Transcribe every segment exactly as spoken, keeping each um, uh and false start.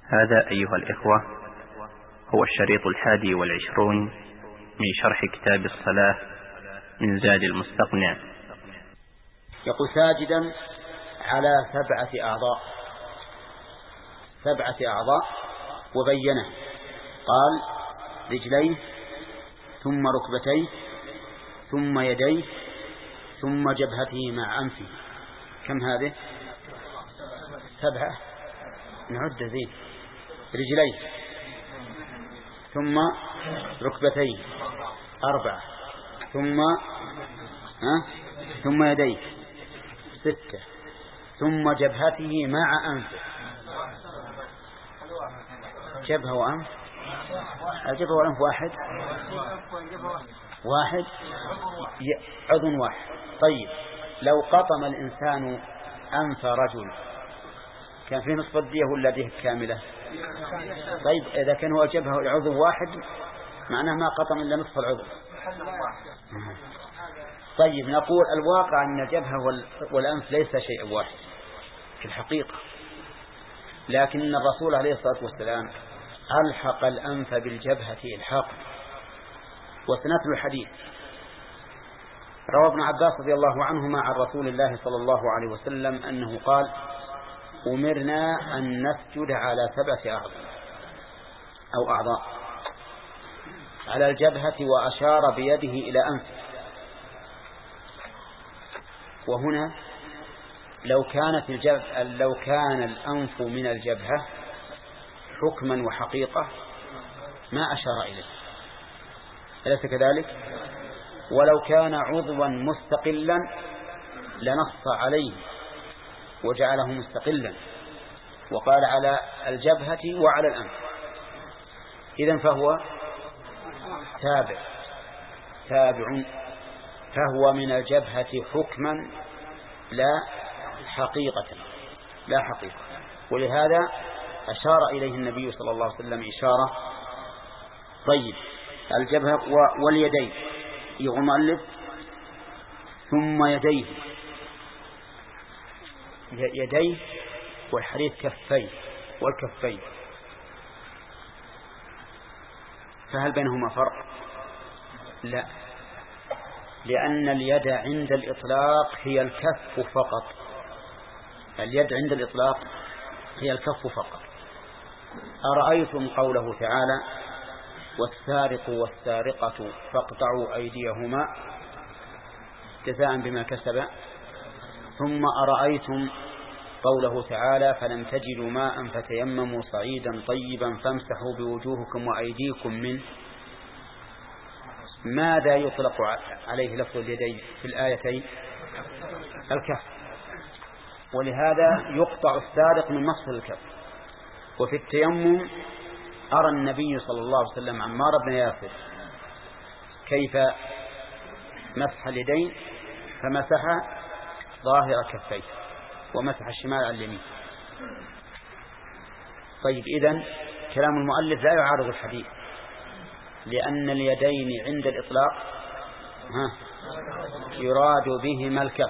هذا أيها الإخوة هو الشريط الحادي والعشرون من شرح كتاب الصلاة من زاد المستقنع. يقول ساجدا على سبعة أعضاء سبعة أعضاء وبينه، قال رجليه ثم ركبتيه ثم يديه ثم جبهته مع أنفه. كم هذه؟ سبعة. نعد زين. رجليه ثم ركبتيه أربعة ثم ها ثم يديه ستة ثم جبهته مع أنفه. جبهة وأنف، الجبهة والأنف واحد واحد عضو واحد. طيب لو قطم الإنسان أنف رجل كان فيه نصف الدية ولا ديه كاملة؟ طيب إذا كان هو جبهة والعضو واحد معناه ما قطم إلا نصف العضو. طيب نقول الواقع أن الجبهة والأنف ليس شيء واحد في الحقيقة، لكن الرسول عليه الصلاة والسلام ألحق الأنف بالجبهة إلحاقا. وسنتلو الحديث. روى ابن عباس رضي الله عنهما عن رسول الله صلى الله عليه وسلم أنه قال: أمرنا أن نسجد على سبعة أعضاء أو أعضاء على الجبهة، وأشار بيده إلى أنفه. وهنا لو كانت الجبهة لو كان الأنف من الجبهة حكما وحقيقة ما أشار إليه، أليس كذلك؟ ولو كان عضوا مستقلا لنص عليه وجعله مستقلا وقال على الجبهة وعلى الأنف. إذن فهو تابع تابع فهو من الجبهة حكما لا حقيقة لا حقيقة ولهذا أشار إليه النبي صلى الله عليه وسلم إشارة. طيب الجبهة واليدين، يقول المؤلف ثم يديه يديه والحديث كفين والكفين، فهل بينهما فرق؟ لا، لأن اليد عند الإطلاق هي الكف فقط. اليد عند الإطلاق هي الكف فقط. أرأيتم قوله تعالى: والسارق والسارقة فاقطعوا أيديهما جزاء بما كسبا. ثم أرأيتم قوله تعالى: فلم تجدوا ماء فتيمموا صعيدا طيبا فامسحوا بوجوهكم وأيديكم منه. ماذا يطلق عليه لفظ اليدين في الآيتين؟ الكف. ولهذا يقطع السارق من مصر الكف. وفي التيمم أرى النبي صلى الله عليه وسلم عمار بن ياسر كيف مسح اليدين، فمسح ظاهر كفيه ومسح الشمال على اليمين. طيب إذن كلام المؤلف لا يعارض الحديث، لأن اليدين عند الإطلاق ها يراد بهما الكف.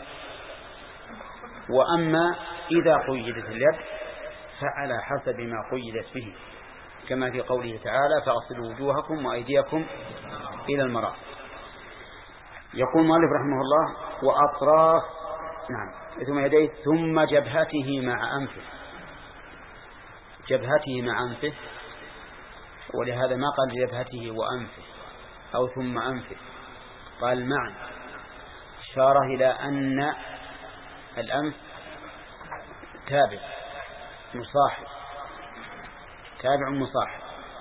وأما إذا قيدت اليد فعلى حسب ما قيدت به، كما في قوله تعالى: فاغسلوا وجوهكم وأيديكم إلى المرافق. يقول المؤلف رحمه الله: وأطراف نعم ثم يديه ثم جبهته مع أنفه. جبهته مع أنفه، ولهذا ما قال جبهته وأنفه أو ثم أنفه، قال معا، إشارة إلى أن الأنف تابع مصاحب تابع مصاحب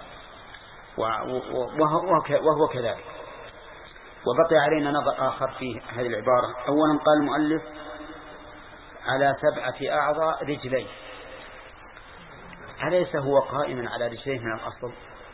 وهو كذلك. وبقي علينا نظر آخر في هذه العبارة. أولا قال المؤلف على سبعة أعضاء رجليه، أليس هو قائما على رجليه من الأصل؟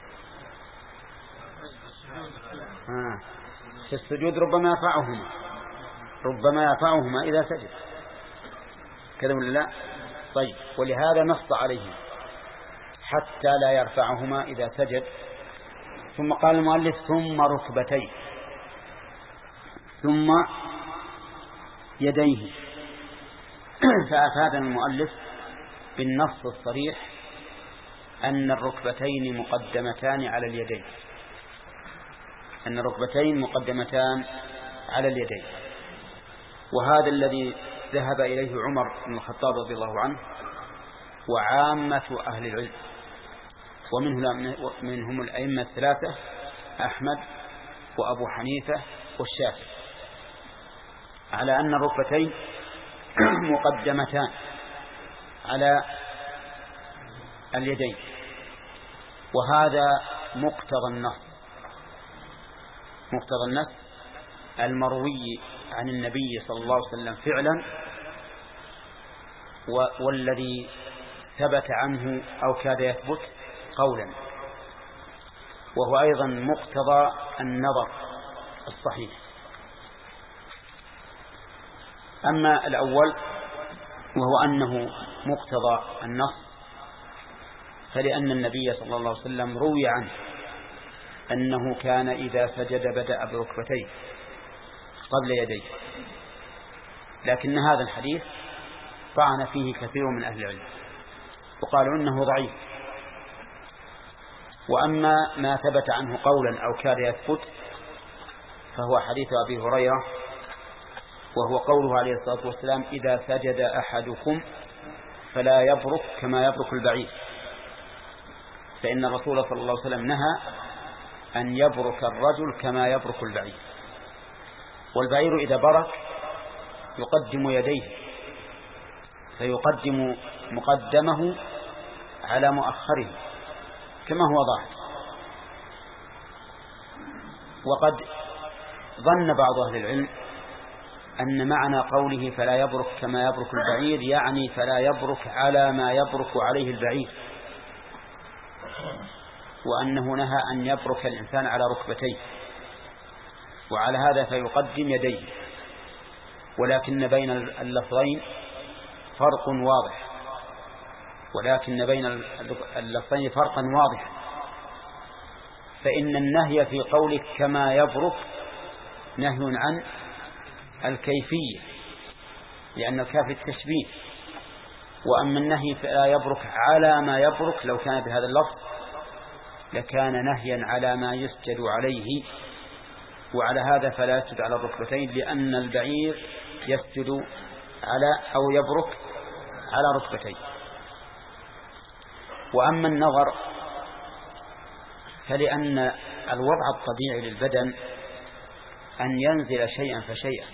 آه. في السجود ربما يرفعهما ربما يرفعهما إذا سجد كذا ولا لا؟ طيب ولهذا نص عليه حتى لا يرفعهما إذا سجد. ثم قال المؤلف ثم ركبتيه ثم يديه. فأفاد المؤلف بالنص الصريح أن الركبتين مقدمتان على اليدين أن الركبتين مقدمتان على اليدين وهذا الذي ذهب إليه عمر بن الخطاب رضي الله عنه وعامة أهل العلم ومنهم الأئمة الثلاثة أحمد وأبو حنيفة والشافعي على أن الركبتين مقدمتان على اليدين وهذا مقتضى النص مقتضى النص المروي عن النبي صلى الله عليه وسلم فعلا والذي ثبت عنه أو كاد يثبت قولا وهو أيضا مقتضى النظر الصحيح. أما الأول وهو أنه مقتضى النص فلأن النبي صلى الله عليه وسلم روي عنه أنه كان إذا سجد بدأ بركبتيه قبل يديه لكن هذا الحديث طعن فيه كثير من أهل العلم وقالوا إنه ضعيف. وأما ما ثبت عنه قولا أو كاد يثبت فهو حديث أبي هريرة وهو قوله عليه الصلاة والسلام إذا سجد أحدكم فلا يبرك كما يبرك البعير فإن الرسول صلى الله عليه وسلم نهى أن يبرك الرجل كما يبرك البعير والبعير إذا برك يقدم يديه فيقدم مقدمه على مؤخره كما هو ظاهر. وقد ظن بعض أهل العلم أن معنى قوله فلا يبرك كما يبرك البعير يعني فلا يبرك على ما يبرك عليه البعير وأنه نهى أن يبرك الإنسان على ركبتيه وعلى هذا فيقدم يديه ولكن بين اللفظين فرق واضح ولكن بين اللفظين فرقا واضحا فإن النهي في قولك كما يبرك نهي عن الكيفية لأن الكاف التشبيه وأما النهي فلا يبرك على ما يبرك لو كان بهذا اللفظ لكان نهيا على ما يسجد عليه وعلى هذا فلا يسجد على الركبتين لأن البعير يسجد على أو يبرك على ركبتين. وأما النظر فلأن الوضع الطبيعي للبدن أن ينزل شيئا فشيئا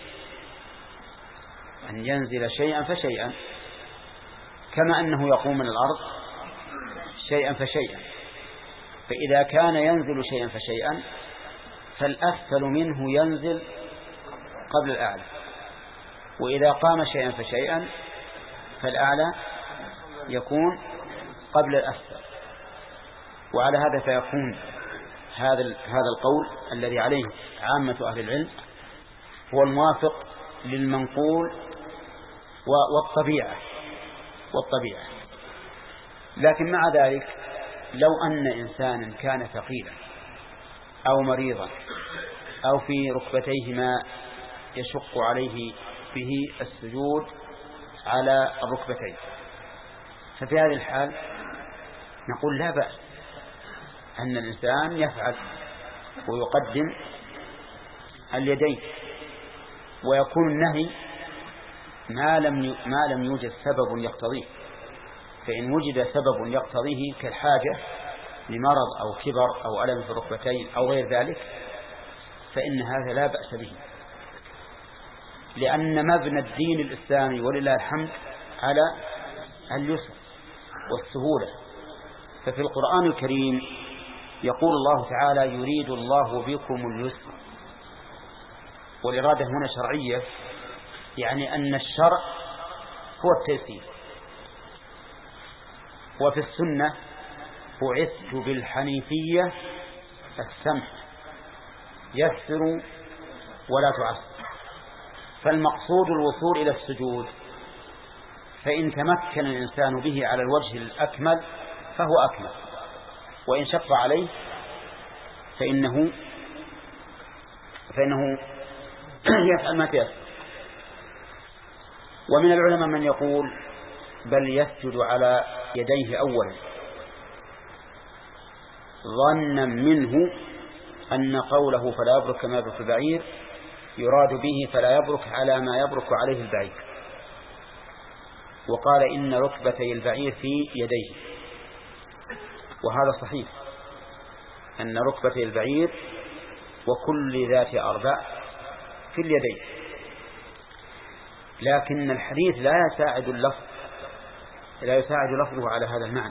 أن ينزل شيئا فشيئا كما أنه يقوم من الأرض شيئا فشيئا فإذا كان ينزل شيئا فشيئا فالأسفل منه ينزل قبل الأعلى وإذا قام شيئا فشيئا فالأعلى يكون قبل الأسفل وعلى هذا فيكون هذا هذا القول الذي عليه عامة أهل العلم هو الموافق للمنقول والطبيعة والطبيعة. لكن مع ذلك لو أن إنسانا كان ثقيلا أو مريضا أو في ركبتيه ما يشق عليه به السجود على الركبتين ففي هذه الحال نقول لا بأس أن الإنسان يفعل ويقدم اليدين ويكون النهي ما لم ما لم يوجد سبب يقتضيه فإن وجد سبب يقتضيه كالحاجة لمرض أو كبر أو ألم في الركبتين أو غير ذلك فإن هذا لا بأس به لأن مبنى الدين الإسلامي ولله الحمد على اليسر والسهولة. ففي القرآن الكريم يقول الله تعالى يريد الله بكم اليسر والإرادة هنا شرعية يعني أن الشرع هو التيسير. وفي السنة بعثت بالحنيفية السمح يسر ولا تعسر فالمقصود الوصول إلى السجود فإن تمكن الإنسان به على الوجه الأكمل فهو أكمل وإن شق عليه فإنه فإنه يفعل ما تيسر. ومن العلماء من يقول بل يسجد على يديه أولا ظنا منه أن قوله فلا يبرك كما يبرك البعير يراد به فلا يبرك على ما يبرك عليه البعير، وقال إن ركبتي البعير في يديه، وهذا صحيح أن ركبتي البعير وكل ذات أربع في اليدين، لكن الحديث لا يساعد اللفظ لا يساعد لفظه على هذا المعنى.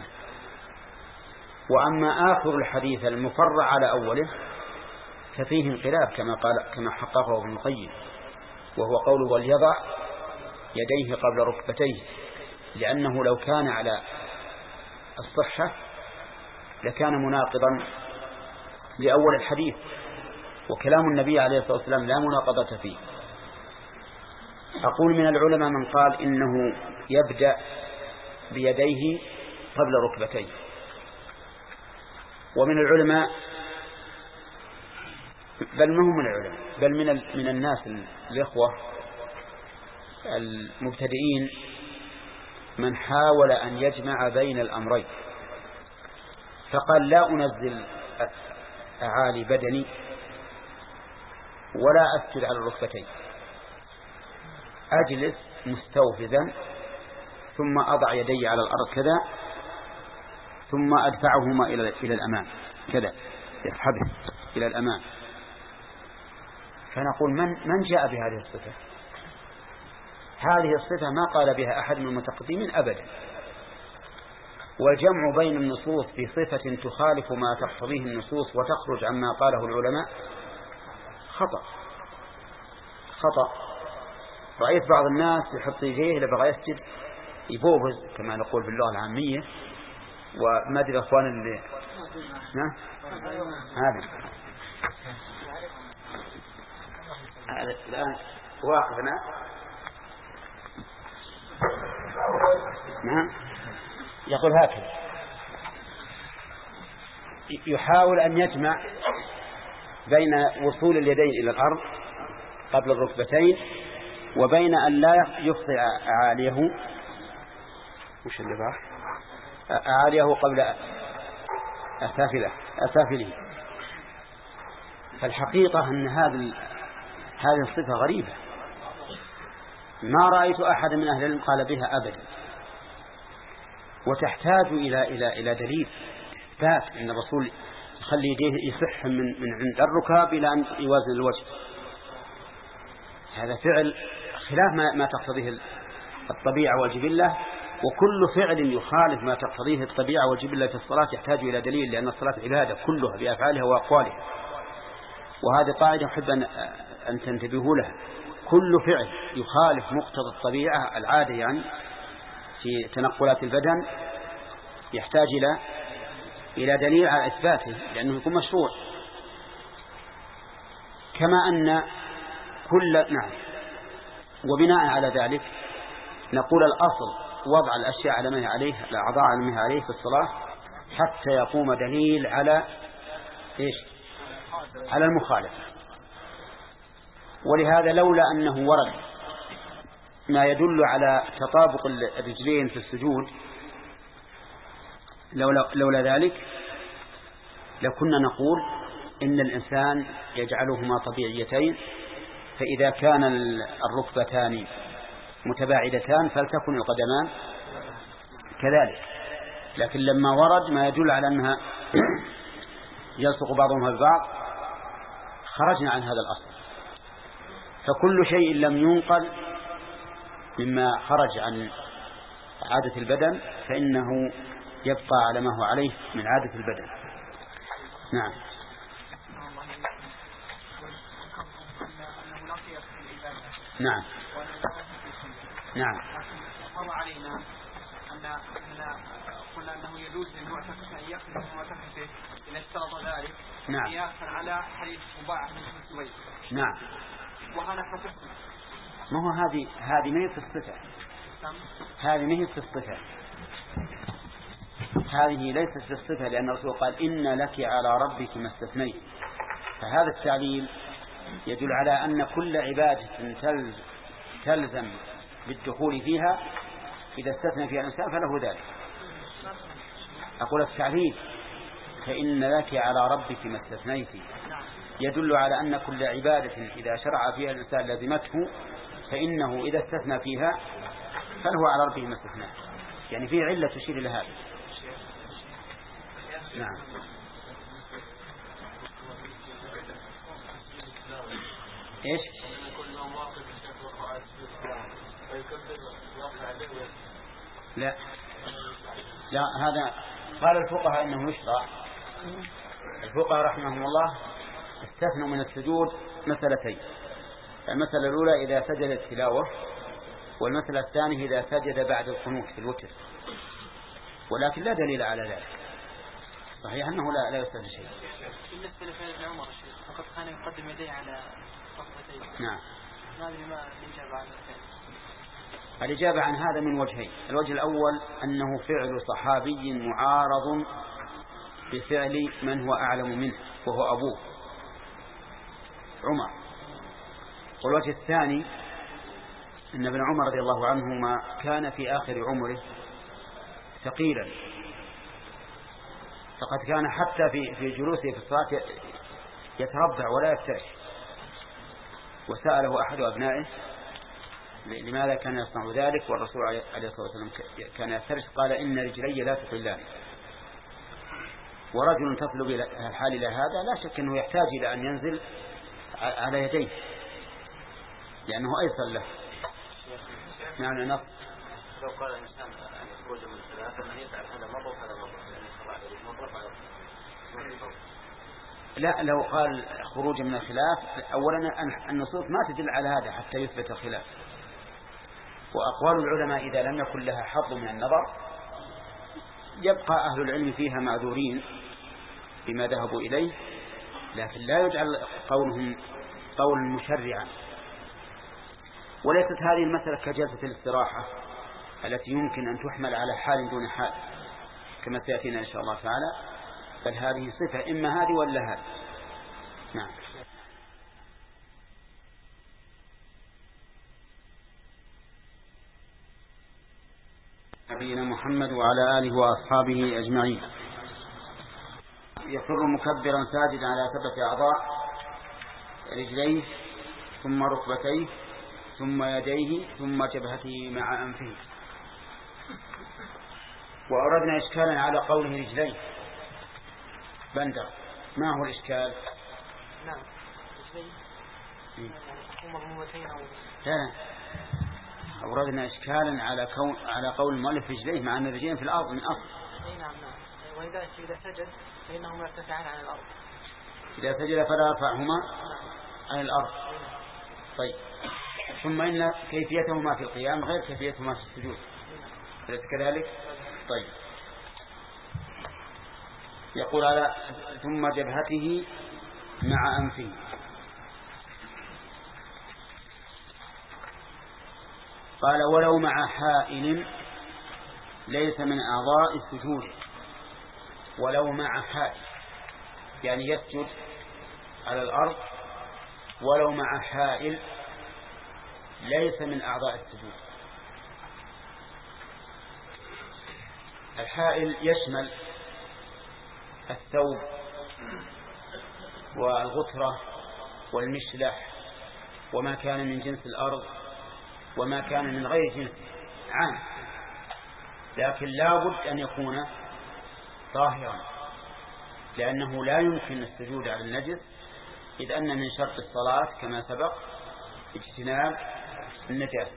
وأما آخر الحديث المفرع على أوله ففيه انقلاب كما قال كما حققه ابن القيم، وهو قوله وليضع يديه قبل ركبتيه، لأنه لو كان على الصحة لكان مناقضا لأول الحديث، وكلام النبي عليه الصلاة والسلام لا مناقضة فيه. أقول من العلماء من قال إنه يبدأ بيديه قبل ركبتيه، ومن العلماء بل ما هم من العلماء بل من من الناس الإخوة المبتدئين من حاول أن يجمع بين الأمرين، فقال لا أنزل أعالي بدني ولا أسجد على الركبتين، أجلس مستوفزا ثم أضع يدي على الأرض كذا ثم أدفعهما إلى إلى الأمام كذا، يسحبه إلى الأمام. فنقول من من جاء بهذه الصفة؟ هذه الصفة ما قال بها أحد من المتقدمين أبدا، والجمع بين النصوص بصفة تخالف ما تقتضيه النصوص وتخرج عما قاله العلماء خطأ خطأ. رأيت بعض الناس يحط يديه لبغى يسجد يبوبز كما نقول باللغة العامية، وما أدري الأخوان اللي ها هذا الآن واقفنا نعم يقول هكذا، يحاول أن يجمع بين وصول اليدين إلى الأرض قبل الركبتين وبين أن لا يخطئ أعاليه وش اللي باح أعاليه قبل أسافله أسافله. فالحقيقة أن هذه هذه الصفة غريبة، ما رأيت أحد من أهل العلم قال بها أبدا، وتحتاج إلى إلى إلى دليل إثبات أن الرسول يخلي يديه يصح من من عند الركاب إلى أن يوازن الوجه. هذا فعل خلاف ما ما تقتضيه الطبيعة والجبلة، وكل فعل يخالف ما تقتضيه الطبيعة والجبلة في الصلاة يحتاج إلى دليل، لأن الصلاة عبادة كلها بأفعالها وأقوالها. وهذه قاعدة أحب أن أن تنتبهوا لها، كل فعل يخالف مقتضى الطبيعة العادة يعني في تنقلات البدن يحتاج إلى إلى دليل على إثباته لأنه يكون مشروع. كما أن كل نعم وبناء على ذلك نقول الأصل وضع الأشياء على ما هي عليه الأعضاء على ما هي عليه في الصلاة حتى يقوم دليل على إيش على المخالفة. ولهذا لولا أنه ورد ما يدل على تطابق الرجلين في السجود لولا, لولا ذلك لكنا نقول إن الإنسان يجعلهما طبيعيتين، فإذا كان الركبتان متباعدتان فلتكن القدمان كذلك. لكن لما ورد ما يدل على أنها يلصق بعضهما ببعض خرجنا عن هذا الأصل. فكل شيء لم ينقل مما خرج عن عادة البدن فإنه يبقى على ما هو عليه من عادة البدن. نعم. نعم. نعم. مر علينا أن قلنا أنه يجوز للمعتكف أن يقف معتكفه إذا اشترط ذلك. نعم. قياسا على حديث مباح بن سويد. نعم. وهذا فتحنا. ما هو هذه هذه ما هي في الصفة. هذه ما هي في الصفة. هذه ليست في الصفة، لأن الرسول قال إن لك على ربك ما استثنيت. فهذا التعليل يدل على أن كل عبادة تلزم بالدخول فيها إذا استثنى فيها الإنسان فله ذلك. أقول التعليل فإن لك على ربك ما استثنيت، يدل على أن كل عبادة إذا شرع فيها الإنسان لازمته، فإنه إذا استثنى فيها فله على ربه ما استثنى، يعني فيه علة تشير إلى هذا. نعم. إيش؟ لا لا، هذا قال الفقهاء إنه يشرع. الفقهاء رحمهم الله استثنوا من السجود مسألتين: المسألة الأولى إذا سجد التلاوة، والمسألة الثانية إذا سجد بعد القنوت في الوتر، ولكن لا دليل على ذلك. صحيح أنه لا لا يستثنى شيء. بالنسبة لفعل عمر فقد كان يقدم يديه على ركبتيه. نعم. ما أدري ما الإجابة عن ذلك. الإجابة عن هذا من وجهين: الوجه الأول أنه فعل صحابي معارض بفعل من هو أعلم منه وهو أبوه عمر. والوجه الثاني أن ابن عمر رضي الله عنهما كان في آخر عمره ثقيلا، فقد كان حتى في في جلوسه في الصلاة يتربع ولا يفترش. وسأله أحد أبنائه لماذا كان يصنع ذلك والرسول عليه الصلاة والسلام كان يفترش؟ قال: إن رجلي لا تطلان. ورجل تصل الحال إلى هذا لا شك أنه يحتاج إلى أن ينزل على يديه لأنه أيسر له. معنى نص لو قال الإنسان أن يخرج من الثلاثة أن يفعل هذا مرة وهذا مرة، لا، لو قال خروج من الخلاف، أولا النصوص ما تدل على هذا حتى يثبت الخلاف. وأقوال العلماء إذا لم يكن لها حظ من النظر يبقى أهل العلم فيها معذورين بما ذهبوا إليه، لكن لا يجعل قولهم قول مشرعا. وليست هذه المسألة كجلسة الاستراحة التي يمكن أن تحمل على حال دون حال كما سيأتينا إن شاء الله تعالى، بل هذه صفة إما هذه ولا هذه. نعم. نبينا محمد وعلى آله وأصحابه أجمعين. يخر مكبرا ساجدا على ثبت أعضاء رجليه ثم ركبتيه ثم يديه ثم جبهته مع أنفه. وأردنا إشكالا على قوله رجليه. بندر، ما هو الإشكال؟ نعم رجليه مضمومتين أو لا، أوردنا إشكالا على كون على قول المؤلف رجليه مع أن الرجلين في الأرض من أصل. نعم نعم. وإذا إذا سجد فإنهما يرتفعان عن الأرض. إذا سجد فلا يرفعهما عن الأرض. طيب، ثم إن كيفيتهما في القيام غير كيفيتهما في السجود، أليس كذلك؟ طيب، يقول على ثم جبهته مع أنفه. قال: ولو مع حائل ليس من أعضاء السجود. ولو مع حائل يعني يسجد على الأرض، ولو مع حائل ليس من أعضاء السجود. الحائل يشمل الثوب والغترة والمشلح وما كان من جنس الأرض وما كان من غير جنس عام، لكن لا بد أن يكون طاهرا، لأنه لا يمكن السجود على النجس، إذ أن من شرط الصلاة كما سبق اجتناب النجاسة.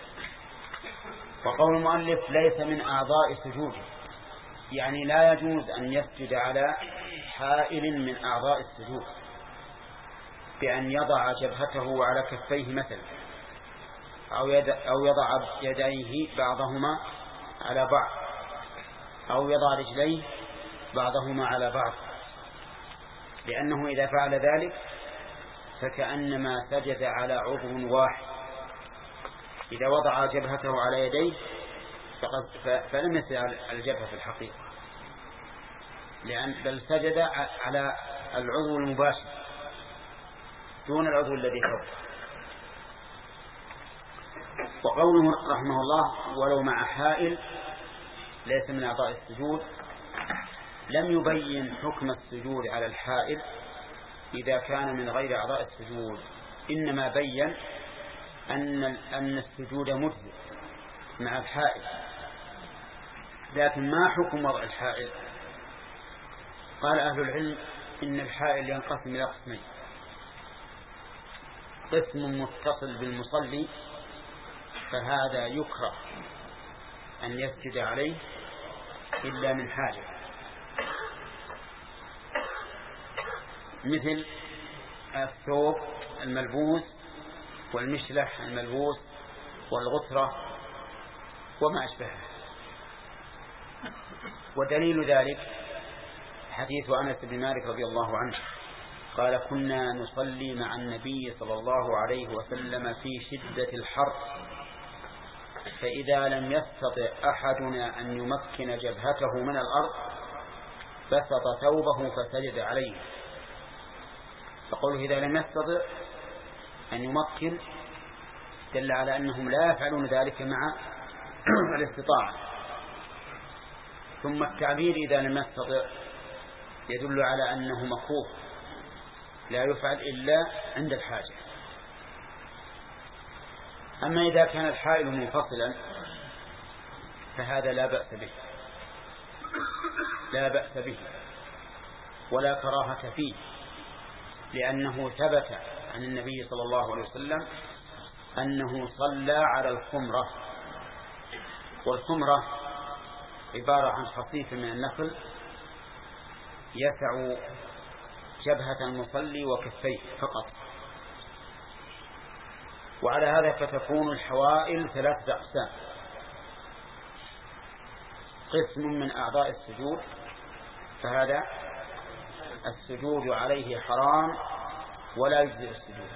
وقول المؤلف ليس من أعضاء السجود يعني لا يجوز أن يسجد على حائل من أعضاء السجود بأن يضع جبهته على كفيه مثلا، أو أو يضع يديه بعضهما على بعض، أو يضع رجليه بعضهما على بعض، لأنه إذا فعل ذلك فكأنما سجد على عضو واحد. إذا وضع جبهته على يديه فلم يسجد على الجبهة في الحقيقة، لأن بل سجد على العضو المباشر دون العضو الذي فوق. وقوله رحمه الله ولو مع حائل ليس من أعضاء السجود، لم يبين حكم السجود على الحائل إذا كان من غير أعضاء السجود، إنما بين أن أن السجود مجزئ مع الحائل. لكن ما حكم وضع الحائل؟ قال أهل العلم إن الحائل ينقسم إلى قسمين: قسم متصل بالمصلي فهذا يكره أن يسجد عليه إلا من حاجة، مثل الثوب الملبوس والمشلح الملبوس والغترة وما أشبهه. ودليل ذلك حديث أنس بن مالك رضي الله عنه قال: كنا نصلي مع النبي صلى الله عليه وسلم في شدة الحر، فإذا لم يستطع أحدنا أن يمكن جبهته من الأرض بسط ثوبه فسجد عليه. فقوله إذا لم يستطع أن يمكن دل على أنهم لا يفعلون ذلك مع الاستطاعة. ثم التعبير إذا لم يستطع يدل على أنه مكروه لا يفعل إلا عند الحاجة. أما إذا كان الحائل منفصلا فهذا لا بأس به لا بأس به ولا كراهة فيه، لأنه ثبت عن النبي صلى الله عليه وسلم أنه صلى على الخمرة، والخمرة عبارة عن خصيف من النخل يسع جبهة المصلي وكفيه فقط. وعلى هذا فتكون الحوائل ثلاثة أقسام: قسم من أعضاء السجود فهذا السجود عليه حرام ولا يجزئ السجود،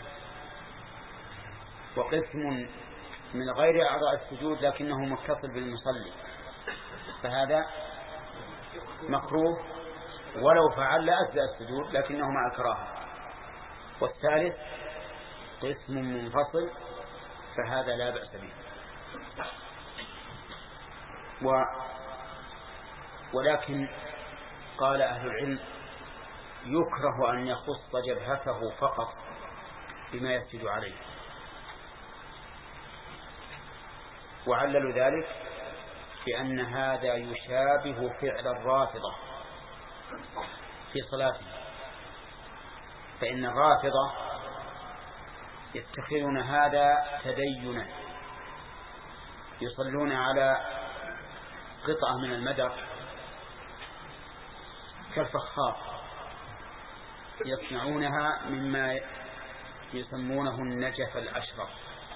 وقسم من غير أعضاء السجود لكنه متصل بالمصلي فهذا مكروه ولو فعل لا أجزأ السجود لكنه مع الكراهة. والثالث قسم منفصل فهذا لا بأس به. و ولكن قال أهل العلم يكره أن يخص جبهته فقط بما يسجد عليه، وعللوا ذلك بأن هذا يشابه فعل الرافضة في صلاته، فإن الرافضة يتخذون هذا تدينا، يصلون على قطعة من المدر كالفخار يصنعونها مما يسمونه النجف الأشرف،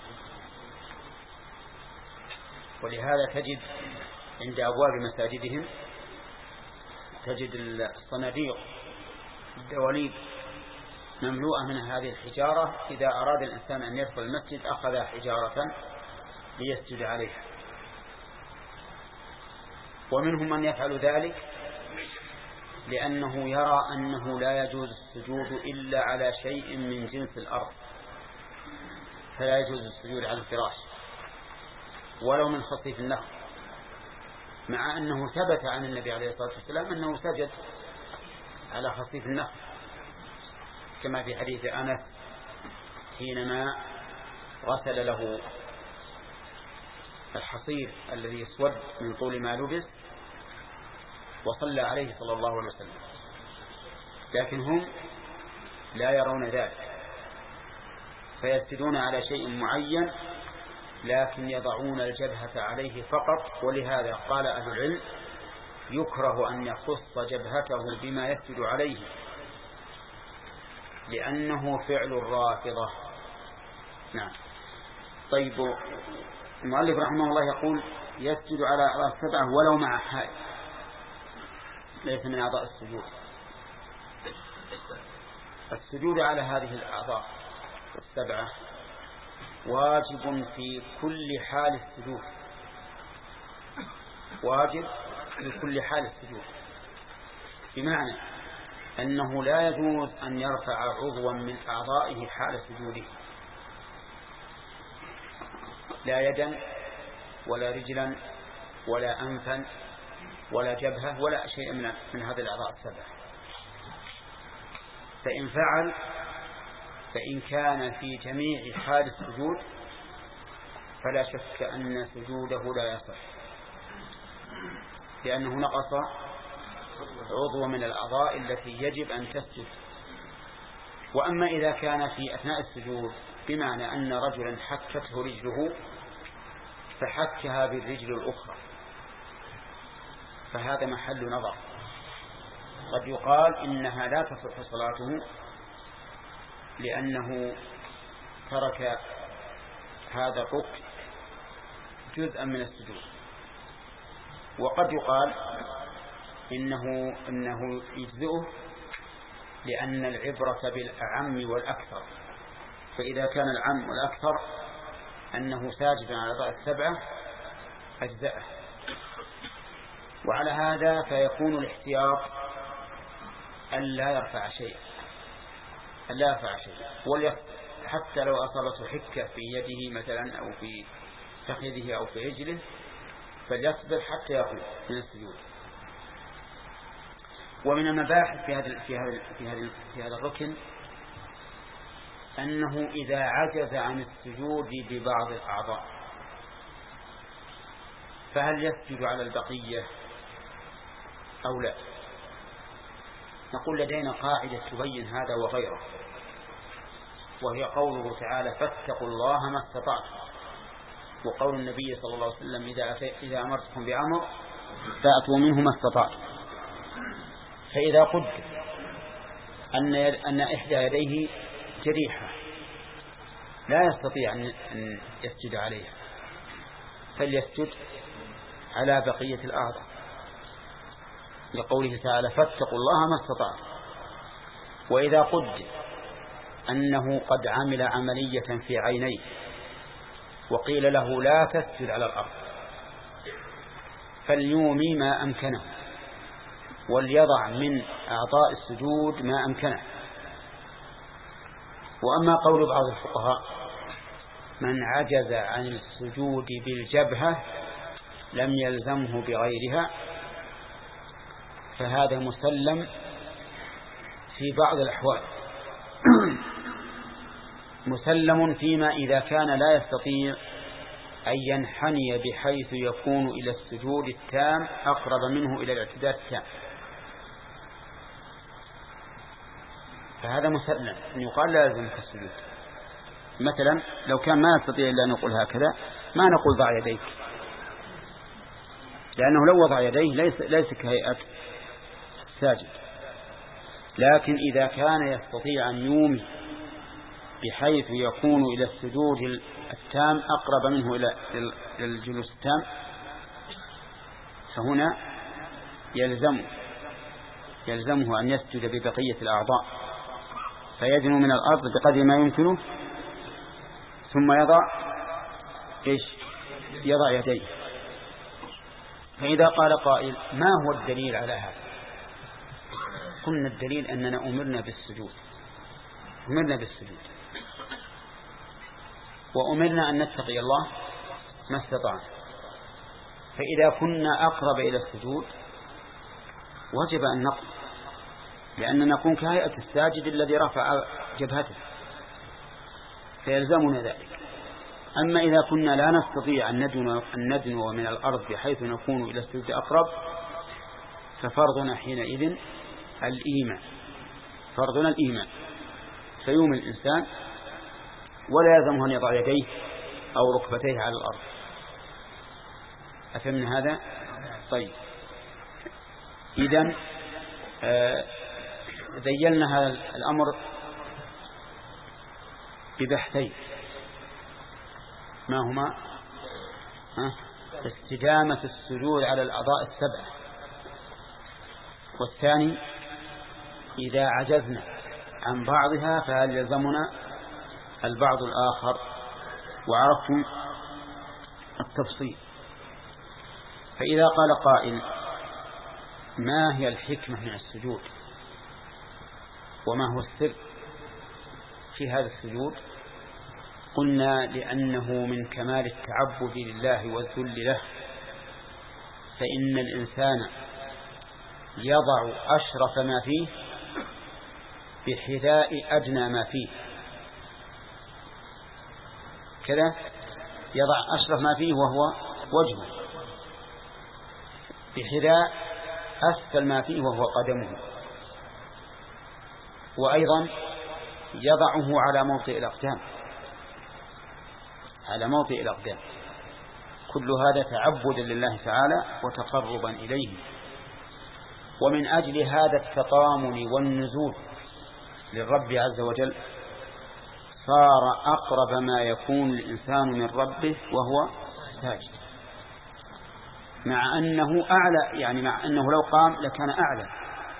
ولهذا تجد عند أبواب مساجدهم تجد الصناديق الدواليب مملوءة من هذه الحجارة، إذا أراد الإنسان أن يدخل المسجد أخذ حجارة ليسجد عليها. ومنهم من يفعل ذلك لأنه يرى أنه لا يجوز السجود إلا على شيء من جنس الأرض، فلا يجوز السجود على الفراش ولو من خصيف النخل، مع أنه ثبت عن النبي عليه الصلاة والسلام أنه سجد على خصيف النخل، كما في حديث أنس حينما غسل له الحصير الذي يسود من طول ما لبس وصلى عليه صلى الله عليه وسلم. لكن هم لا يرون ذلك فيسجدون على شيء معين لكن يضعون الجبهة عليه فقط. ولهذا قال أهل العلم يكره أن يخص جبهته بما يسجد عليه لأنه فعل الرافضة. نعم. طيب، المؤلف رحمه الله يقول يسجد على أعضاء السبعة ولو مع حائل، ليس من أعضاء السجود. السجود على هذه الأعضاء السبعة واجب في كل حال السجود، واجب في كل حال السجود، بمعنى أنه لا يجوز أن يرفع عضوا من أعضائه حال سجوده، لا يدا ولا رجلا ولا أنفا ولا جبهة ولا شيء من من هذه الأعضاء السبعة. فإن فعل فإن كان في جميع حال السجود فلا شك أن سجوده لا يصح، لأنه نقص عضو من الأعضاء التي يجب أن تسجد. وأما إذا كان في أثناء السجود بمعنى أن رجلا حكته رجله فحكها بالرجل الأخرى فهذا محل نظر. قد يقال إنها لا تصح صلاته لأنه ترك هذا الركن جزءا من السجود، وقد يقال إنه, إنه يجزئه لأن العبرة بالأعم والأكثر، فإذا كان العم والأكثر أنه ساجد على الأعضاء السبعة أجزأه. وعلى هذا فيكون الاحتياط أن لا يرفع شيء أن لا يرفع شيء حتى لو أصابته حكة في يده مثلا أو في فخذه أو في رجله فليصبر حتى يقوم من السجود. ومن المباحث في هذا في هذا في هذا في هذا الركن أنه إذا عجز عن السجود ببعض الأعضاء فهل يسجد على البقية أو لا؟ نقول لدينا قاعدة تبين هذا وغيره، وهي قوله تعالى فاتقوا الله ما استطعتم، وقول النبي صلى الله عليه وسلم إذا, إذا أمرتكم بأمر فأتوا منه ما استطعتم. فإذا قدر أن, أن إحدى يديه جريحة لا يستطيع أن يسجد عليها فليسجد على بقية الأعضاء، لقوله تعالى فاتقوا الله ما استطعتم. وإذا قدر أنه قد عمل عملية في عينيه وقيل له لا تسجد على الأرض فليومي ما أمكنه وليضع من أعضاء السجود ما أمكنه. وأما قول بعض الفقهاء من عجز عن السجود بالجبهة لم يلزمه بغيرها فهذا مسلم في بعض الأحوال مسلم فيما إذا كان لا يستطيع أن ينحني بحيث يكون إلى السجود التام أقرب منه إلى الاعتدال التام، فهذا مسلم أن يقال لا يلزمك السجود. مثلا لو كان ما نستطيع إلا أن نقول هكذا ما نقول ضع يديك، لأنه لو وضع يديه ليس, ليس كهيئة الساجد. لكن إذا كان يستطيع أن يومي بحيث يكون إلى السجود التام أقرب منه إلى الجلوس التام فهنا يلزمه يلزمه أن يسجد ببقية الأعضاء فيدنو من الأرض بقدر ما يمكنه ثم يضع إيش يضع يديه. فإذا قال قائل ما هو الدليل على هذا؟ قلنا الدليل أننا أمرنا بالسجود أمرنا بالسجود وأمرنا أن نتقي الله ما استطعنا، فإذا كنا أقرب إلى السجود وجب أن نقف لأننا نكون كهيئة الساجد الذي رفع جبهته فيلزمنا ذلك. أما إذا كنا لا نستطيع أن ندنو, أن ندنو من الأرض بحيث نكون إلى السجود أقرب ففرضنا حينئذ الإيمان فرضنا الإيمان فيوم الإنسان ولا يلزمه أن يضع يديه أو ركبتيه على الأرض. أفهمنا هذا؟ طيب إذن آه ذيلنا هذا الأمر ببحثين ما هما ها؟ استدامة السجود على الأعضاء السبعة، والثاني إذا عجزنا عن بعضها فهل يلزمنا البعض الآخر، وعرفتم التفصيل. فإذا قال قائل ما هي الحكمة من السجود وما هو السر في هذا السجود؟ قلنا لأنه من كمال التعبد لله والذل له فإن الإنسان يضع أشرف ما فيه بحذاء أدنى ما فيه، كذا يضع أشرف ما فيه وهو وجهه بحذاء أسفل ما فيه وهو قدمه، وأيضا يضعه على موطئ الأقدام على موطئ الأقدام. كل هذا تعبدا لله تعالى وتقربا إليه. ومن أجل هذا التطامن والنزول للرب عز وجل صار أقرب ما يكون الإنسان من ربه وهو ساجد، مع أنه أعلى، يعني مع أنه لو قام لكان أعلى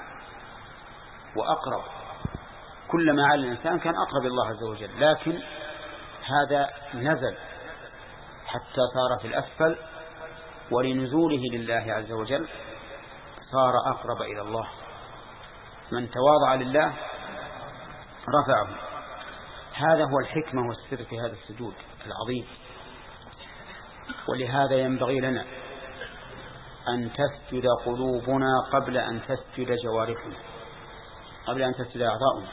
وأقرب، كلما على الإنسان كان أقرب الله عز وجل، لكن هذا نزل حتى صار في الأسفل، ولنزوله لله عز وجل صار أقرب إلى الله. من تواضع لله رفعه. هذا هو الحكمة والسر في هذا السجود العظيم. ولهذا ينبغي لنا أن تسجد قلوبنا قبل أن تسجد جوارحنا، قبل أن تسجد أعضاؤنا،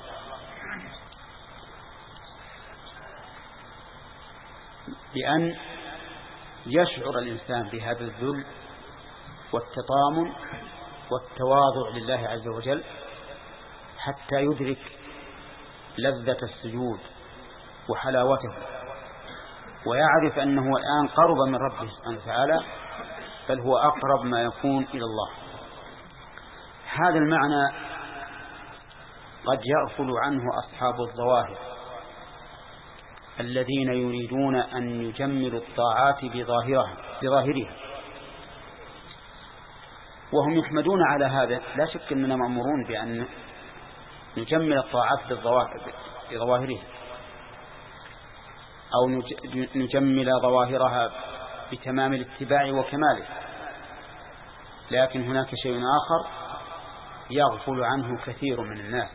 بأن يشعر الإنسان بهذا الذل والتطامن والتواضع لله عز وجل حتى يدرك لذة السجود وحلاوته، ويعرف أنه الآن قرب من ربه سبحانه وتعالى، بل هو أقرب ما يكون إلى الله. هذا المعنى قد يغفل عنه أصحاب الظواهر الذين يريدون أن يجملوا الطاعات بظاهرها بظاهرها، وهم يحمدون على هذا. لا شك أننا مأمورون بأن نجمل الطاعات بظواهرها أو نجمل ظواهرها بتمام الاتباع وكماله، لكن هناك شيء آخر يغفل عنه كثير من الناس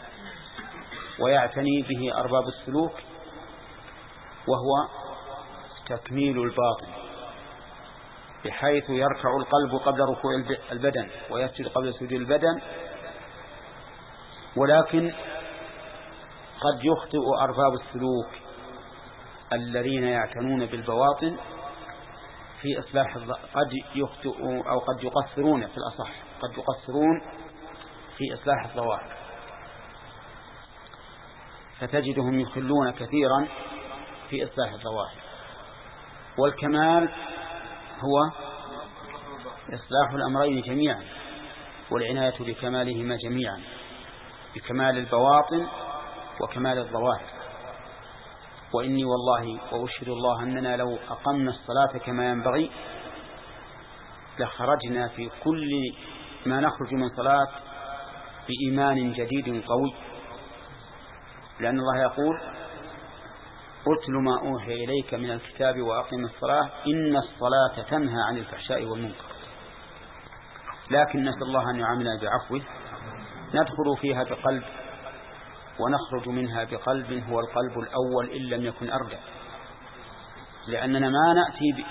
ويعتني به أرباب السلوك، وهو تكميل الباطن، بحيث يرفع القلب قبل ركوع البدن ويسجد قبل سجود البدن، ولكن قد يخطئ أرباب السلوك الذين يعتنون بالبواطن في إصلاح، قد يخطئ أو قد يقصرون في الأصح قد يقصرون في إصلاح الظواهر، فتجدهم يخلون كثيرا في إصلاح الظواهر. والكمال هو إصلاح الأمرين جميعا والعناية بكمالهما جميعا، بكمال البواطن وكمال الظواهر. وإني والله وأشهد الله أننا لو أقمنا الصلاة كما ينبغي لخرجنا في كل ما نخرج من صلاة بإيمان جديد قوي، لأن الله يقول أتل ما أوحي إليك من الكتاب وأقم الصلاة إن الصلاة تنهى عن الفحشاء والمنكر. لكن نسأل الله أن يعاملنا بعفوه، ندخل فيها بقلب ونخرج منها بقلب هو القلب الأول إن لم يكن أرجع، لأننا ما نأتي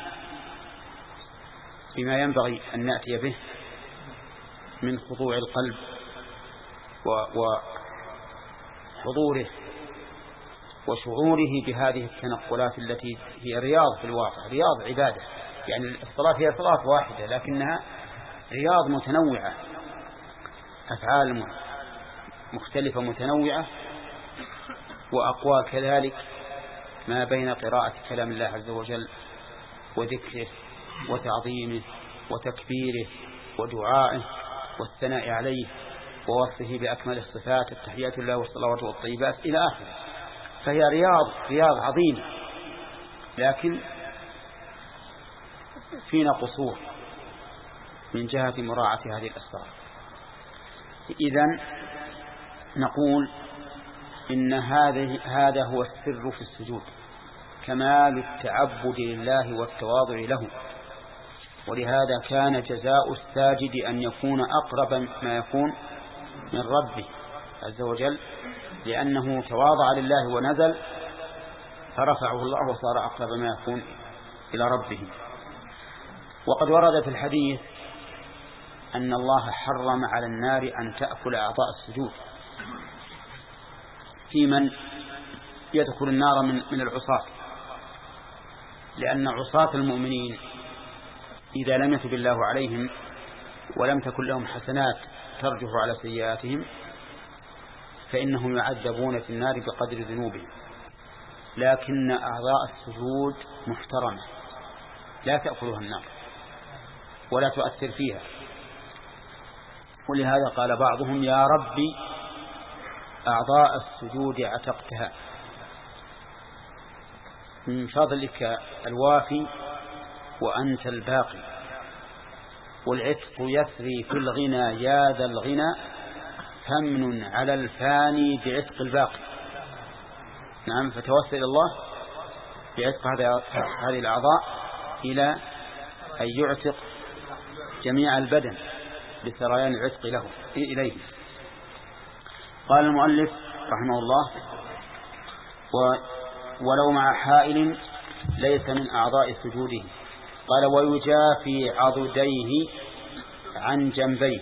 بما ينبغي أن نأتي به من خضوع القلب وحضوره وشعوره بهذه التنقلات التي هي رياض في الواقع، رياض عبادة. يعني الصلاة هي صلاة واحدة لكنها رياض متنوعة، أفعال مختلفة متنوعة، وأقوال كذلك، ما بين قراءة كلام الله عز وجل وذكره وتعظيمه وتكبيره ودعائه والثناء عليه ووصفه بأكمل الصفات، التحيات لله والصلوات والطيبات إلى آخره. فهي رياض رياض عظيمة، لكن فينا قصور من جهة مراعاة هذه الأسرار. إذن نقول إن هذه هذا هو السر في السجود، كمال التعبد لله والتواضع له. ولهذا كان جزاء الساجد أن يكون أقرب ما يكون من ربه عز وجل، لأنه تواضع لله ونزل فرفعه الله وصار أقرب ما يكون إلى ربه. وقد ورد في الحديث أن الله حرم على النار أن تأكل أعضاء السجود في من يدخل النار من من العصاة، لأن عصاة المؤمنين إذا لم يتب الله عليهم ولم تكن لهم حسنات ترجح على سيئاتهم فإنهم يعذبون في النار بقدر ذنوبهم، لكن أعضاء السجود محترمة لا تأكلها النار ولا تؤثر فيها. ولهذا قال بعضهم يا ربي أعضاء السجود عتقتها، من فضلك الوافي وأنت الباقي، والعتق يسري في الغنى يا ذا الغنى فمن على الفاني بعتق الباقي. نعم، فتوسل إلى الله بعتق هذه الأعضاء إلى أن يعتق جميع البدن بسريان العتق له إليه. قال المؤلف رحمه الله ولو مع حائل ليس من أعضاء سجوده. قال ويجافي عضديه عن جنبيه.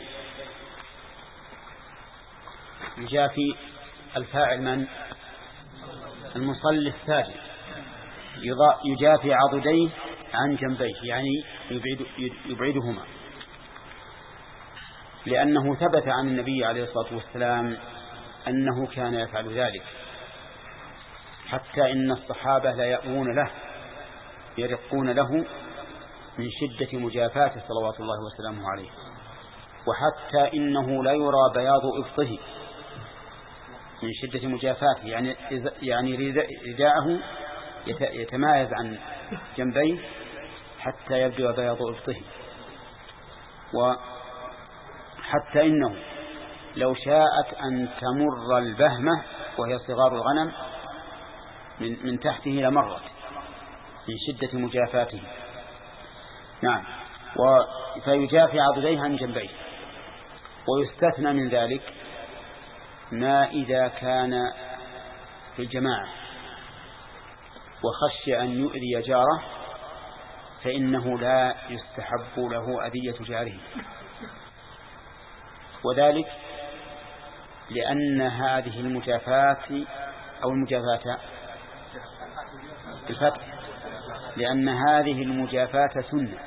يجافي الفاعل من؟ المصلي الساجد. يجافي عضديه عن جنبيه يعني يبعد يبعدهما، لأنه ثبت عن النبي عليه الصلاة والسلام أنه كان يفعل ذلك، حتى إن الصحابة لا يأوون له يرقون له من شدة مجافاته صلوات الله وسلامه عليه، وحتى إنه لا يرى بياض إبطه من شدة مجافاته، يعني يعني رداءه يتمايز عن جنبيه حتى يبدو بياض إبطه. وحتى إنه لو شاءت أن تمر البهمة وهي صغار الغنم من, من تحته لمرت من شدة مجافاته. نعم، فيجافي عضديه عن جنبيه. ويستثنى من ذلك ما إذا كان في الجماعة وخشي أن يؤذي جاره فإنه لا يستحب له أذية جاره، وذلك لأن هذه المجافات أو المجافات الفتح لأن هذه المجافات سنة،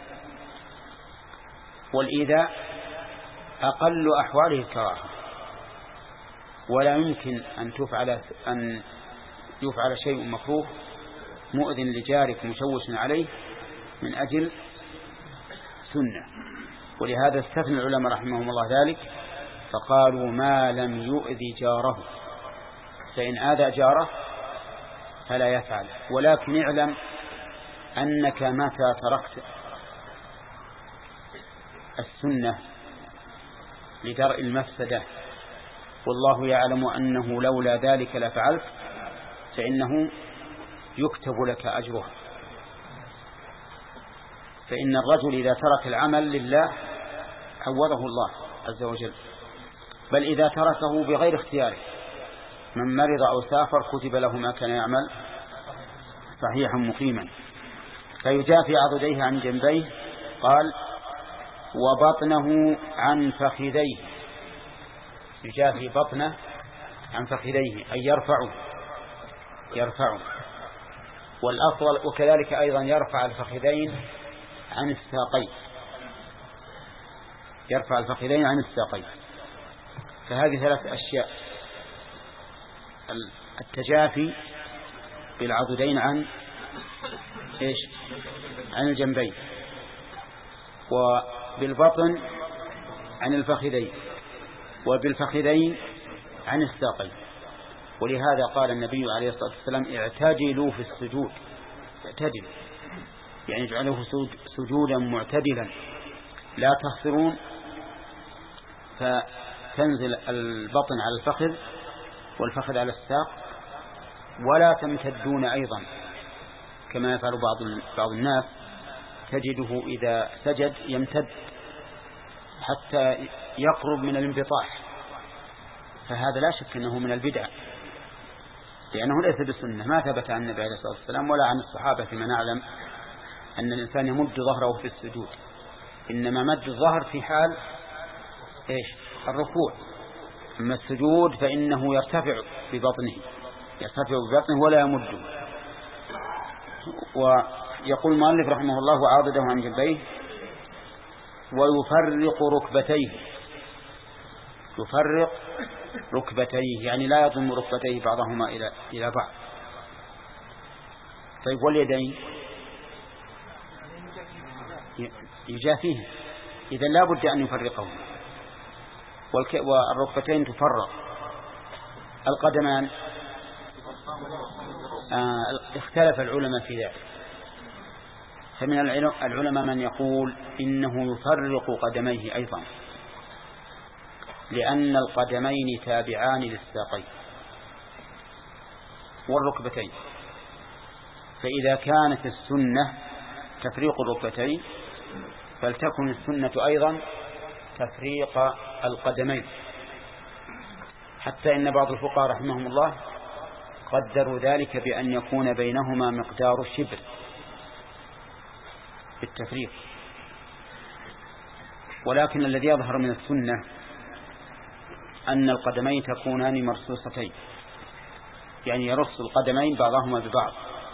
والإيذاء أقل أحواله الكراهة، ولا يمكن أن تفعل أن يفعل شيء مكروه مؤذن لجارك مشوش عليه من أجل سنة. ولهذا استثنى العلماء رحمهم الله ذلك فقالوا ما لم يؤذي جاره، فإن آذى جاره فلا يفعل. ولكن اعلم أنك متى تركت السنة لدرء المفسدة والله يعلم أنه لولا ذلك لفعلت فإنه يكتب لك أجرها. فإن الرجل إذا ترك العمل لله عوضه الله عز وجل، بل إذا تركه بغير اختياره، من مرض أو سافر كتب له ما كان يعمل صحيحا مقيما. فيجافي عضديه عن جنبيه. قال وبطنه عن فخذيه، يجافي بطنه عن فخذيه أي يرفعه يرفعه والأفضل وكذلك أيضا يرفع الفخذين عن الساقين، يرفع الفخذين عن الساقين. فهذه ثلاث أشياء: التجافي بالعضدين عن إيش؟ عن الجنبين، وبالبطن عن الفخذين، وبالفخذين عن الساقين. ولهذا قال النبي عليه الصلاة والسلام اعتدلوا في السجود. اعتدل يعني اجعلوه سجودا معتدلا لا تخسرون، فتنزل البطن على الفخذ والفخذ على الساق، ولا تمتدون أيضا كما يفعل بعض بعض الناس، تجده إذا سجد يمتد حتى يقرب من الانبطاح، فهذا لا شك أنه من البدع، لأنه ليس بسنة، ما ثبت عن النبي عليه الصلاة والسلام ولا عن الصحابة فيما نعلم أن الإنسان يمد ظهره في السجود. إنما مد الظهر في حال إيش الركوع. أما السجود فإنه يرتفع ببطنه يرتفع ببطنه ولا يمده. ويقول المؤلف رحمه الله وعاضده عن جنبيه ويفرق ركبتيه. يفرق ركبتيه يعني لا يضم ركبتيه بعضهما إلى إلى بعض. طيب واليدين يجافيه، إذا لا بد أن يفرقهم. والركبتين تفرق. القدمان آه اختلف العلماء في ذلك، فمن العلماء من يقول إنه يفرق قدميه أيضا، لأن القدمين تابعان للساقين والركبتين، فإذا كانت السنة تفريق الركبتين فلتكن السنة أيضا تفريق القدمين. حتى إن بعض الفقهاء رحمهم الله قدروا ذلك بأن يكون بينهما مقدار الشبر بالتفريق. ولكن الذي يظهر من السنة أن القدمين تكونان مرصوصتين، يعني يرص القدمين بعضهما ببعض،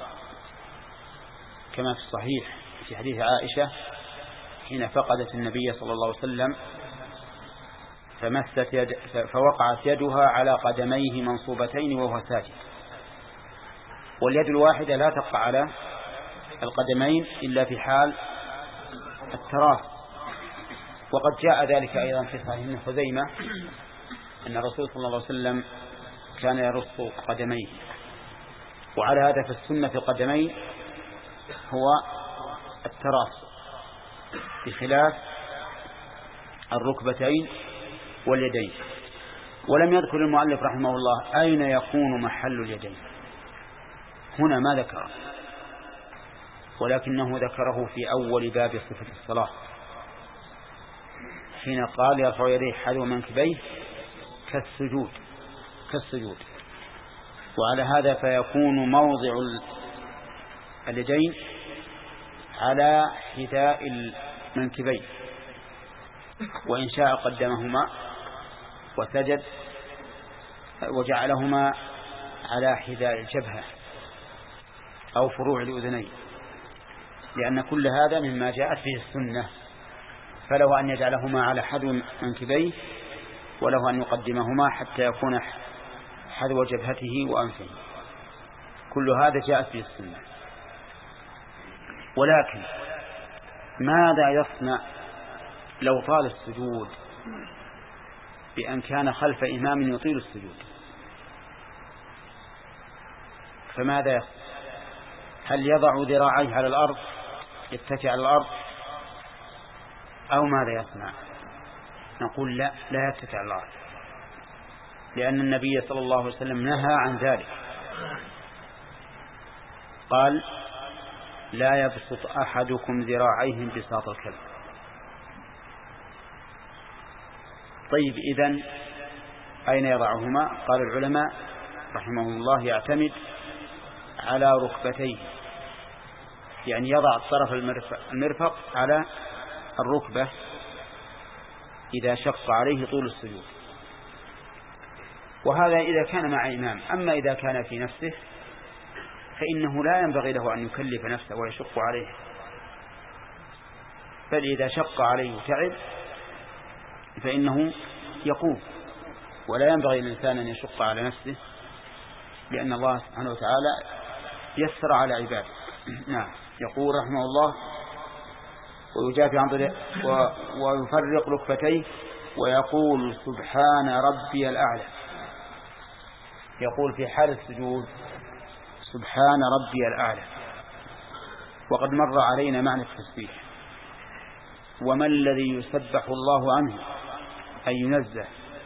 كما في الصحيح في حديث عائشة حين فقدت النبي صلى الله عليه وسلم فمست يد فوقعت يدها على قدميه منصوبتين وهو ساجد، واليد الواحدة لا تقع على القدمين إلا في حال التراص. وقد جاء ذلك أيضا في صحيح ابن خزيمة أن الرسول صلى الله عليه وسلم كان يرص قدميه. وعلى هذا في السنة في القدمين هو التراص بخلاف الركبتين واليدين. ولم يذكر المؤلف رحمه الله أين يكون محل اليدين، هنا ما ذكر، ولكنه ذكره في أول باب صفة الصلاة حين قال يرفع يديه حذو منكبيه كالسجود كالسجود. وعلى هذا فيكون موضع اليدين على حذاء المنكبين، وإن شاء قدمهما وسجد وجعلهما على حذاء الجبهة أو فروع الأذنين، لأن كل هذا مما جاءت فيه السنة. فله أن يجعلهما على حذو منكبيه، وله أن يقدمهما حتى يكون حذو جبهته وأنفه. كل هذا جاءت فيه السنة. ولكن ماذا يصنع لو طال السجود بأن كان خلف إمام يطيل السجود؟ فماذا يصنع؟ هل يضع ذراعيه على الأرض يتكئ على الأرض أو ماذا يصنع؟ نقول لا لا يتكئ على الأرض، لأن النبي صلى الله عليه وسلم نهى عن ذلك. قال لا يبسط أحدكم ذراعيه بساط الكلب. طيب إذن أين يضعهما؟ قال العلماء رحمهم الله يعتمد على ركبتيه، يعني يضع طرف المرفق على الركبة إذا شق عليه طول السجود. وهذا إذا كان مع إمام. أما إذا كان في نفسه فإنه لا ينبغي له أن يكلف نفسه ويشق عليه، بل إذا شق عليه تعب فإنه يقوم، ولا ينبغي للإنسان أن يشق على نفسه، لأن الله سبحانه وتعالى يسر على عباده. نعم. يقول رحمه الله ويجافي عن طريق ويفرق ركبتيه ويقول سبحان ربي الأعلى. يقول في حال السجود سبحان ربي الأعلى. وقد مر علينا معنى التسبيح، وما الذي يسبح الله عنه أي ينزه.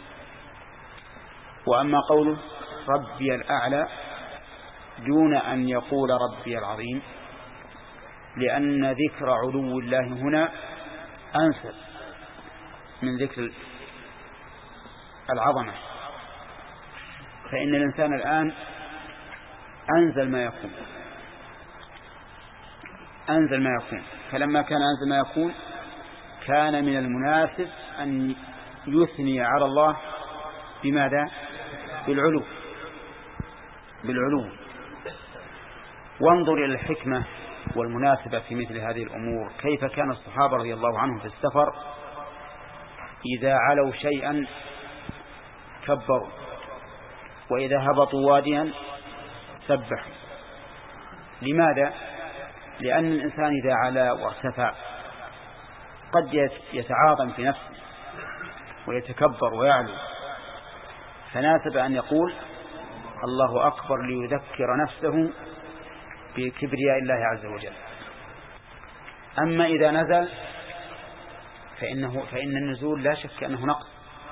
وأما قوله ربي الأعلى دون أن يقول ربي العظيم، لأن ذكر علو الله هنا أنسب من ذكر العظمة. فإن الإنسان الآن أنزل ما يكون أنزل ما يكون فلما كان أنزل ما يكون كان من المناسب أن يثني على الله بماذا؟ بالعلو بالعلو وانظر إلى الحكمة والمناسبة في مثل هذه الأمور. كيف كان الصحابة رضي الله عنهم في السفر إذا علوا شيئا كبروا، وإذا هبطوا واديا سبحوا. لماذا؟ لأن الإنسان إذا علا وارتفع قد يتعاظم في نفسه ويتكبر ويعلو، فناسب أن يقول الله أكبر ليذكر نفسه بكبرياء الله عز وجل. أما إذا نزل فإنه فإن النزول لا شك أنه نقص،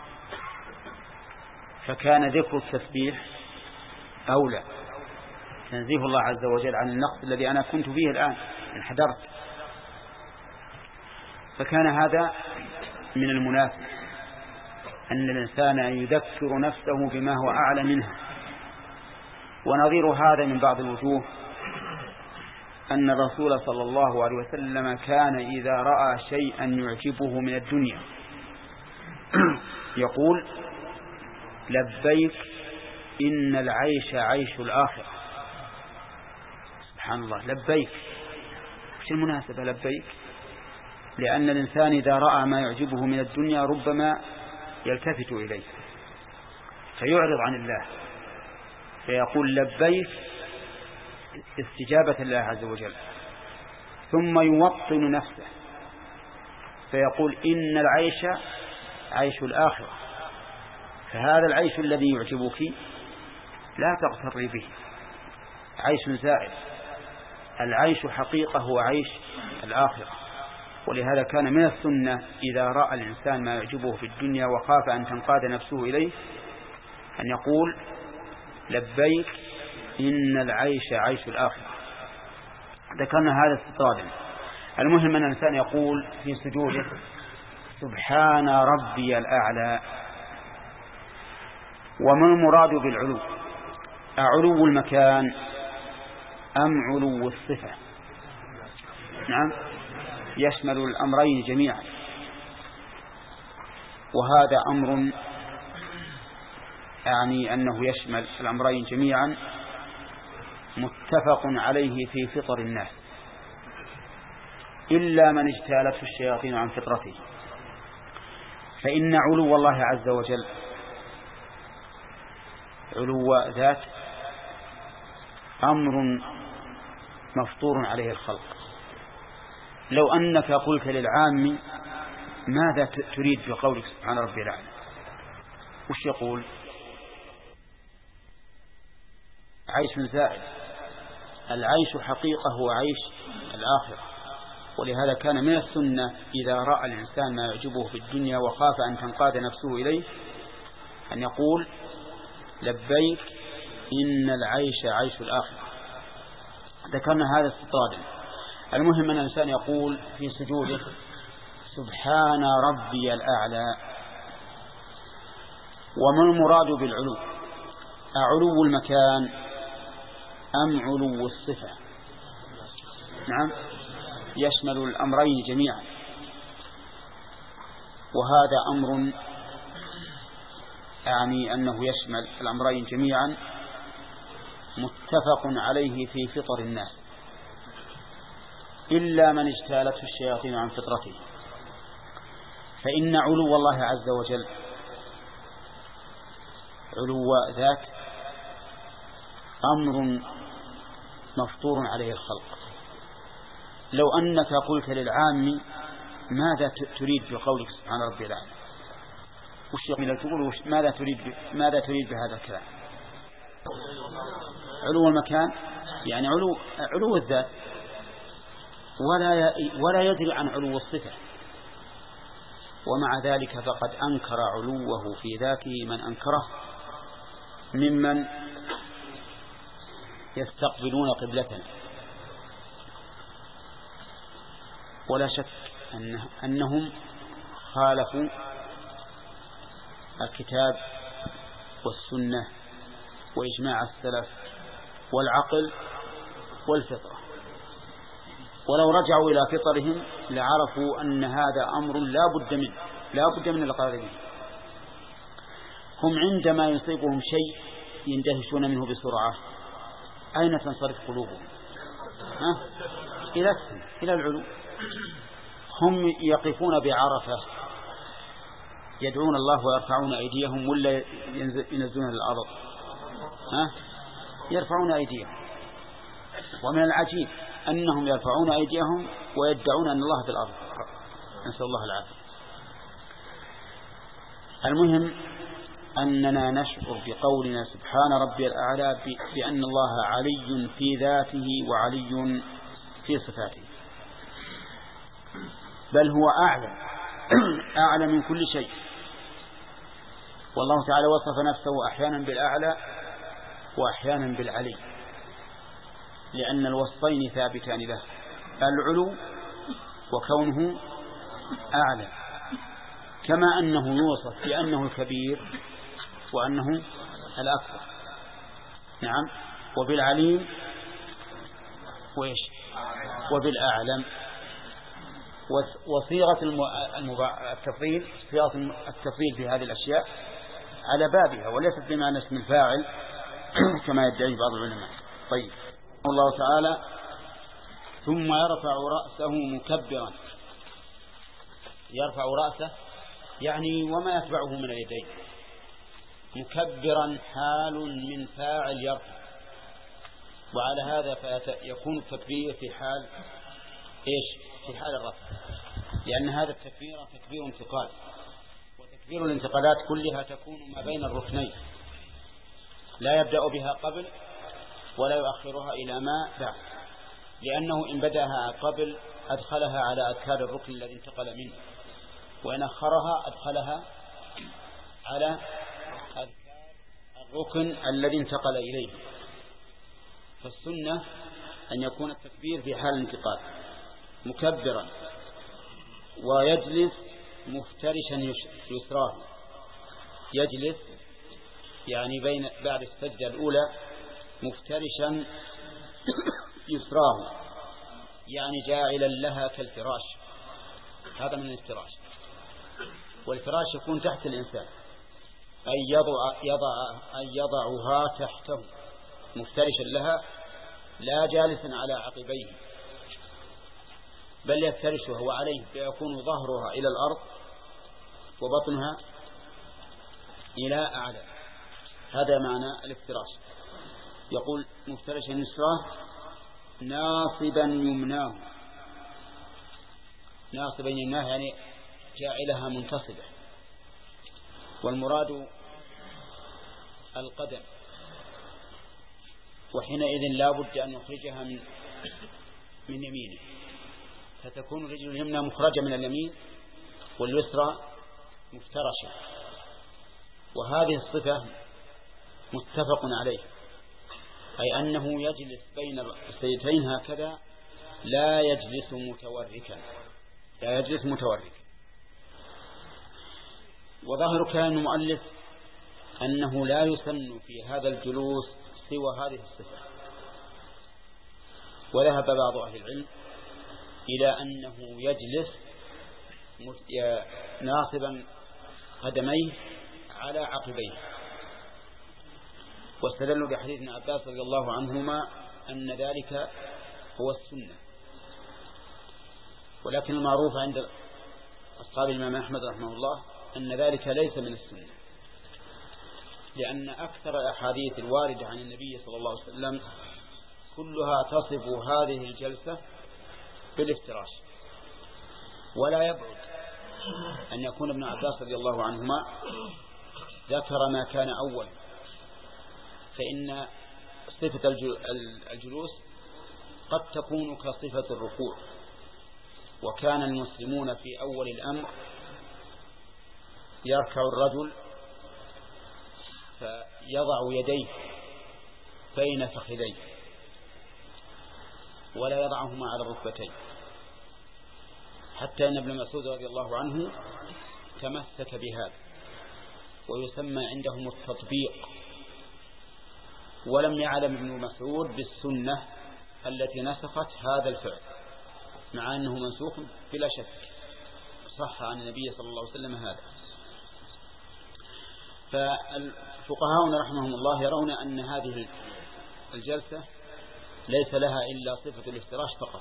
فكان ذكر التسبيح أولى، تنزيه الله عز وجل عن النقص الذي أنا كنت فيه الآن انحدرت. فكان هذا من المناسب أن الإنسان يذكر نفسه بما هو أعلى منه. ونظير هذا من بعض الوجوه أن الرسول صلى الله عليه وسلم كان إذا رأى شيئا يعجبه من الدنيا يقول لبيك إن العيش عيش الآخرة. سبحان الله، لبيك. وش المناسبة لبيك؟ لأن الإنسان إذا رأى ما يعجبه من الدنيا ربما يلتفت إليه فيعرض عن الله، فيقول لبيك استجابة الله عز وجل، ثم يوطن نفسه فيقول إن العيش عيش الآخرة. فهذا العيش الذي يعجبك لا تغتري به، عيش زائد. العيش حقيقة هو عيش الآخرة. ولهذا كان من السنة إذا رأى الإنسان ما يعجبه في الدنيا وخاف أن تنقاد نفسه إليه أن يقول لبيك إن العيش عيش الآخرة. ذكرنا هذا استطرادا. المهم أن الإنسان يقول في سجوده سبحان ربي الأعلى. وما المراد بالعلو؟ أعلو المكان أم علو الصفة؟ نعم، يشمل الأمرين جميعا، وهذا أمر يعني أنه يشمل الأمرين جميعا متفق عليه في فطر الناس، إلا من اجتالته الشياطين عن فطرته. فإن علو الله عز وجل علو ذات أمر مفطور عليه الخلق. لو أنك قلت للعام ماذا تريد بقولك سبحان ربي الأعلى، وش يقول؟ عيش زائد. العيش حقيقة هو عيش الآخرة. ولهذا كان من السنة إذا رأى الإنسان ما يعجبه في الدنيا وخاف أن تنقاد نفسه إليه أن يقول لبيك إن العيش عيش الآخرة. ذكرنا هذا استطرادا. المهم أن الإنسان يقول في سجوده سبحان ربي الأعلى. وما المراد بالعلو؟ أعلو المكان أم علو الصفة؟ نعم، يشمل الأمرين جميعا، وهذا أمر يعني أنه يشمل الأمرين جميعا متفق عليه في فطر الناس، إلا من اجتالته الشياطين عن فطرته. فإن علو الله عز وجل علو ذات أمر مفطور عليه الخلق. لو أنك قلت للعام ماذا تريد بقولك سبحان ربي الأعلى، وش يقول تقول ماذا تريد ماذا تريد بهذا الكلام؟ علو المكان يعني علو علو الذات، ولا ولا يدري عن علو الصفة. ومع ذلك فقد أنكر علوه في ذاته من أنكره ممن يستقبلون قبلتنا. ولا شك أنه أنهم خالفوا الكتاب والسنة وإجماع السلف والعقل والفطرة. ولو رجعوا إلى فطرهم لعرفوا أن هذا أمر لا بد منه لا بد من الإقرار به. هم عندما يصيبهم شيء يندهشون منه بسرعة، أين تنصرف قلوبهم؟ ها؟ إلى السماء، إلى العلو. هم يقفون بعرفة يدعون الله ويرفعون أيديهم ولا ينزلون للأرض؟ ها؟ يرفعون أيديهم. ومن العجيب أنهم يرفعون أيديهم ويدعون أن الله في الأرض، نسأل الله العافية. المهم أننا نشعر بقولنا سبحان ربي الأعلى بأن الله علي في ذاته وعلي في صفاته، بل هو أعلى أعلى من كل شيء. والله تعالى وصف نفسه أحيانا بالأعلى وأحيانا بالعلي، لأن الوصفين ثابتان له، العلو وكونه أعلى، كما أنه يوصف بأنه الكبير وأنه الأكبر. نعم. وبالعليم وإيش وبالأعلم. وصيغة التفضيل صيغة التفضيل في هذه الأشياء على بابها وليست بمعنى اسم الفاعل كما يدعي بعض العلماء. طيب، الله تعالى ثم يرفع رأسه مكبرا. يرفع رأسه يعني وما يتبعه من اليدين، مكبرا حال من فاعل يرفع. وعلى هذا فيكون التكبير في حال إيش؟ في حال الرفع، لأن هذا التكبير تكبير انتقال، وتكبير الانتقالات كلها تكون ما بين الركنين، لا يبدأ بها قبل ولا يؤخرها إلى ما بعد، لأنه إن بدأها قبل أدخلها على أذكار الركن الذي انتقل منه، وإن أخرها أدخلها على أذكار الركن الذي انتقل إليه. فالسنة أن يكون التكبير في حال الانتقال مكبرا، ويجلس مفترشا يسراه. يجلس يعني بين بعد السجدة الأولى مفترشا يسراه، يعني جاعلا لها كالفراش. هذا من الافتراش. والفراش يكون تحت الإنسان، أي يضع, يضع أي يضعها تحته مفترشا لها، لا جالسا على عقبيه، بل يفترش وهو عليه، فيكون ظهرها إلى الأرض وبطنها إلى أعلى. هذا معنى الافتراش. يقول مفترشا يسراه ناصبا يمناه. ناصبا يمناه يعني جاعلها منتصبة، والمراد القدم، وحينئذ لا بد أن نخرجها من من يمينه، فتكون الرجل اليمنى مخرجة من اليمين واليسرى مفترشة. وهذه الصفة متفق عليه، أي أنه يجلس بين السيدتين هكذا، لا يجلس متوركا، لا يجلس متوركا. وظاهر كلام المؤلف أنه لا يسن في هذا الجلوس سوى هذه الصفة. وذهب بعض أهل العلم إلى أنه يجلس ناصبا قدميه على عقبيه، واستدلوا بحديث ابن عباس رضي الله عنهما أن ذلك هو السنة. ولكن المعروف عند أصحاب الإمام أحمد رحمه الله أن ذلك ليس من السنة، لأن أكثر الأحاديث الواردة عن النبي صلى الله عليه وسلم كلها تصف هذه الجلسة بالافتراش. ولا يبعد أن يكون ابن عباس رضي الله عنهما ذكر ما كان أولا، فإن صفة الجلوس قد تكون كصفة الركوع. وكان المسلمون في أول الأمر يركع الرجل فيضع يديه بين فخذيه ولا يضعهما على الركبتين، حتى أن ابن مسعود رضي الله عنه تمسك بهذا، ويسمى عندهم التطبيق. ولم يعلم ابن مسعود بالسنة التي نسخت هذا الفعل، مع أنه منسوخ بلا شك، صح عن النبي صلى الله عليه وسلم هذا. فالفقهاء رحمهم الله يرون أن هذه الجلسة ليس لها إلا صفة الافتراش فقط.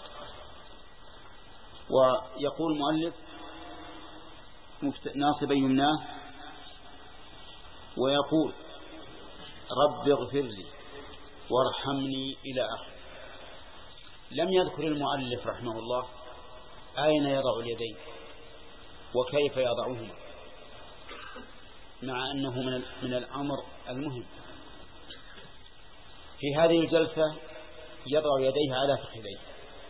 ويقول المؤلف ناصبا يمناه ويقول رب اغفر لي وارحمني إلى آخر. لم يذكر المؤلف رحمه الله أين يضع اليدين وكيف يضعهما، مع أنه من من الأمر المهم. في هذه الجلسة يضع يديه على فخذيه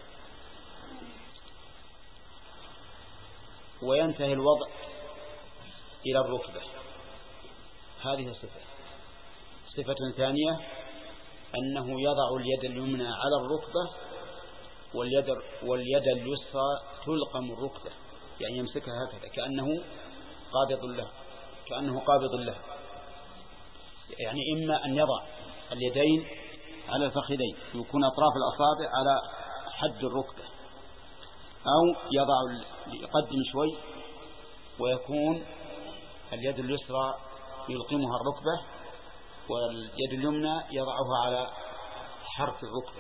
وينتهي الوضع إلى الركبة، هذه صفة. صفة ثانية أنه يضع اليد اليمنى على الركبة واليد, واليد اليسرى تلقم الركبة، يعني يمسكها هكذا كأنه قابض له كأنه قابض له يعني إما أن يضع اليدين على الفخذين يكون أطراف الأصابع على حد الركبة، أو يضع يقدم شوي ويكون اليد اليسرى يلقمها الركبة واليد اليمنى يضعها على حرف الركبة.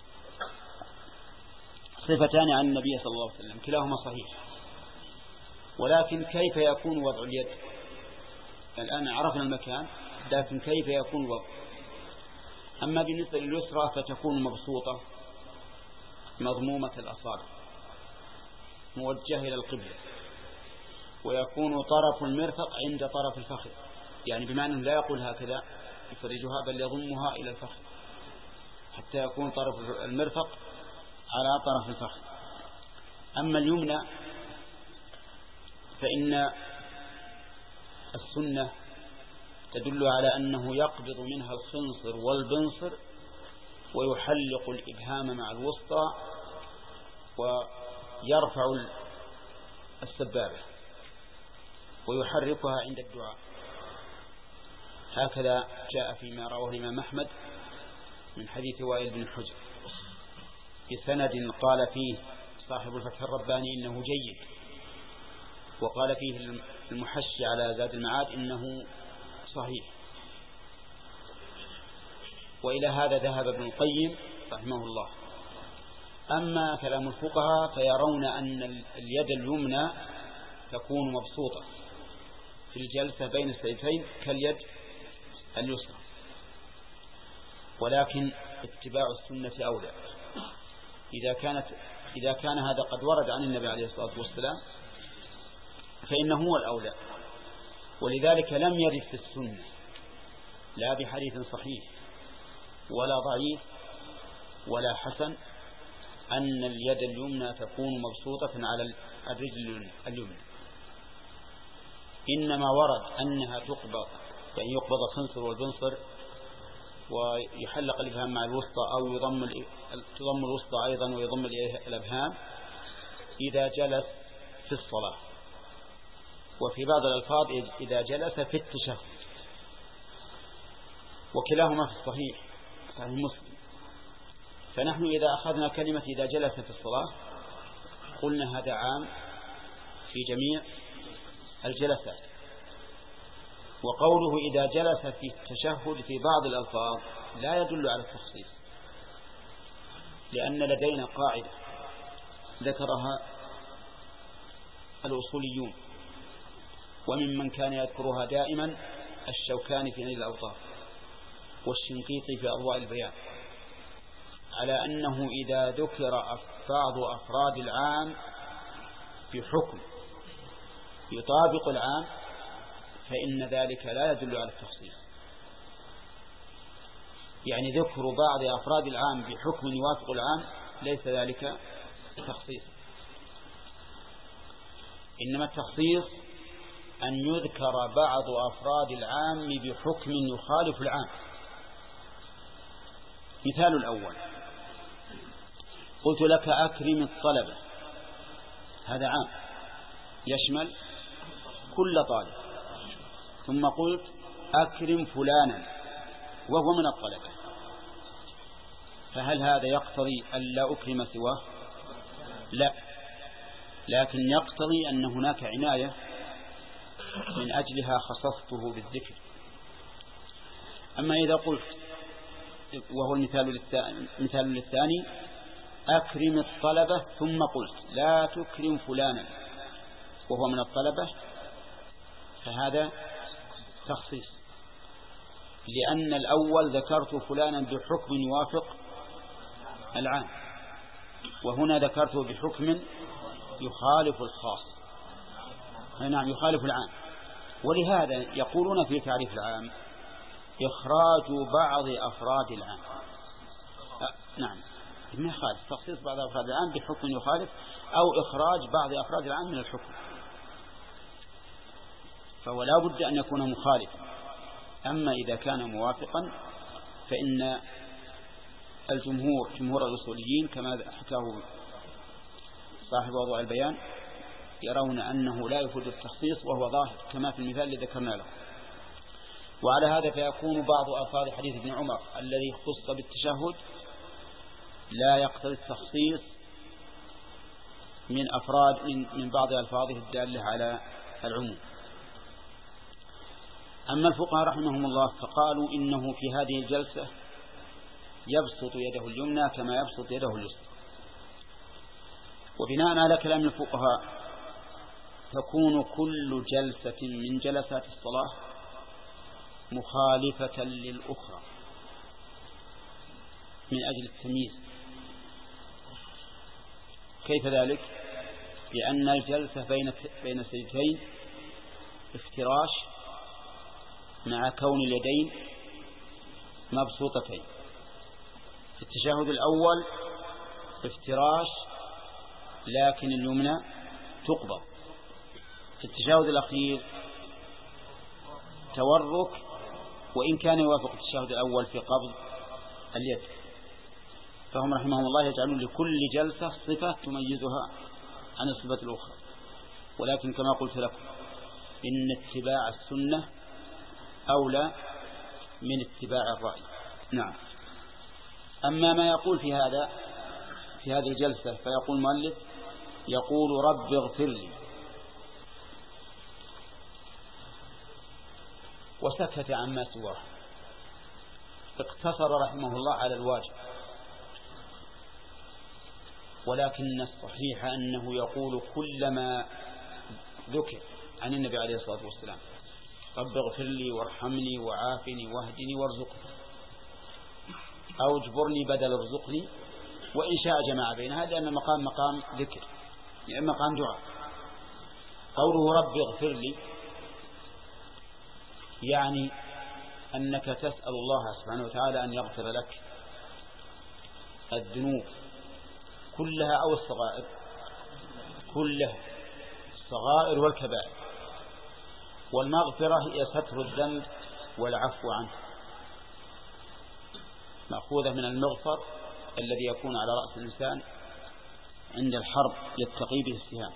صفتان عن النبي صلى الله عليه وسلم كلاهما صحيح. ولكن كيف يكون وضع اليد؟ الآن عرفنا المكان، لكن كيف يكون وضع؟ أما بالنسبة لليسرى فتكون مبسوطة مضمومة الأصابع موجهة إلى القبلة، ويكون طرف المرفق عند طرف الفخذ، يعني بمعنى لا يقول هكذا يفرجها بل يضمها إلى الفخذ حتى يكون طرف المرفق على طرف الفخذ. أما اليمنى فإن السنة تدل على أنه يقبض منها الخنصر والبنصر ويحلق الإبهام مع الوسطى ويرفع السبابة ويحركها عند الدعاء. هكذا جاء فيما رواه الإمام أحمد من حديث وائل بن حجر بسند قال فيه صاحب الفتح الرباني إنه جيد، وقال فيه المحشي على زاد المعاد إنه صحيح. وإلى هذا ذهب ابن القيم رحمه الله. أما كلام الفقهاء فيرون أن اليد اليمنى تكون مبسوطة في الجلسة بين السيدتين كاليد اليسرى، ولكن اتباع السنة أولى. إذا كانت إذا كان هذا قد ورد عن النبي عليه الصلاة والسلام فإنه هو الأولى. ولذلك لم يرد في السنة لا بحديث صحيح ولا ضعيف ولا حسن أن اليد اليمنى تكون مبسوطة على الرجل اليمنى، إنما ورد أنها تقبض، يعني يقبض الخنصر والبنصر ويحلق الإبهام مع الوسطى، أو يضم تضم الوسطى أيضا ويضم الإبهام إذا جلس في الصلاة، وفي بعض الألفاظ إذا جلس في التشهد، وكلاهما في الصحيح صحيح مسلم. فنحن إذا أخذنا كلمة إذا جلس في الصلاة قلنا هذا عام في جميع الجلسات، وقوله إذا جلس في التشهد في بعض الألفاظ لا يدل على التخصيص، لأن لدينا قاعدة ذكرها الأصوليون وممن كان يذكرها دائما الشوكاني في نيل الأوطار والشنقيطي في أضواء البيان، على أنه إذا ذكر بعض أفراد العام بحكم يطابق العام فإن ذلك لا يدل على التخصيص. يعني ذكر بعض أفراد العام بحكم يوافق العام ليس ذلك تخصيص، إنما التخصيص أن يذكر بعض أفراد العام بحكم يخالف العام. مثال الأول: قلت لك أكرم الطلبة، هذا عام يشمل كل طالب، ثم قلت أكرم فلانا وهو من الطلبة، فهل هذا يقتضي أن لا أكرم سواه؟ لا، لكن يقتضي أن هناك عناية من أجلها خصصته بالذكر. أما إذا قلت، وهو المثال مثال للثاني، أكرم الطلبة ثم قلت لا تكرم فلانا وهو من الطلبة، فهذا تخصيص، لأن الأول ذكرت فلانا بحكم يوافق العام، وهنا ذكرته بحكم يخالف الخاص، نعم يخالف العام. ولهذا يقولون في تعريف العام إخراج بعض أفراد العام. أه نعم، ما يخالف تخصيص بعض أفراد العام بحكم يخالف، أو إخراج بعض أفراد العام من الحكم، فهو لا بد أن يكون مخالفا. أما إذا كان موافقا فإن الجمهور جمهور الأصوليين كما حكاه صاحب وضوء البيان يرون أنه لا يفيد التخصيص، وهو ظاهر كما في المثال الذي ذكرنا له. وعلى هذا فيكون بعض ألفاظ حديث ابن عمر الذي اختص بالتشهد لا يقتضي التخصيص من أفراد من, من بعض ألفاظه الدالة على العموم. أما الفقهاء رحمهم الله فقالوا إنه في هذه الجلسة يبسط يده اليمنى كما يبسط يده اليسرى. وبناء على كلام الفقهاء تكون كل جلسة من جلسات الصلاة مخالفة للأخرى من أجل التمييز. كيف ذلك؟ لأن الجلسة بين بين السجدتين افتراش مع كون اليدين مبسوطتين. في التشهد الأول افتراش لكن اليمنى تقبض. في التشهد الأخير تورك وإن كان يوافق التشهد الأول في قبض اليد. فهم رحمهم الله يجعلون لكل جلسة صفة تميزها عن الصفة الأخرى. ولكن كما قلت لكم إن اتباع السنة أولى من اتباع الرأي. نعم. أما ما يقول في هذا في هذه الجلسة فيقول المؤلف يقول رب اغفر لي، وسكت عما سواه، اقتصر رحمه الله على الواجب. ولكن الصحيح أنه يقول كلما ذكر عن النبي عليه الصلاة والسلام رب اغفر لي وارحمني وعافني واهدني وارزقني، أو اجبرني بدل ارزقني، وإن شاء جمع بينها، لأن مقام مقام ذكر يعني مقام دعاء. قوله رب اغفر لي يعني أنك تسأل الله سبحانه وتعالى أن يغفر لك الذنوب كلها أو الصغائر كلها، الصغائر والكبائر. والمغفرة هي ستر الذنب والعفو عنه، مأخوذة من المغفر الذي يكون على رأس الإنسان عند الحرب يتقي به السهام.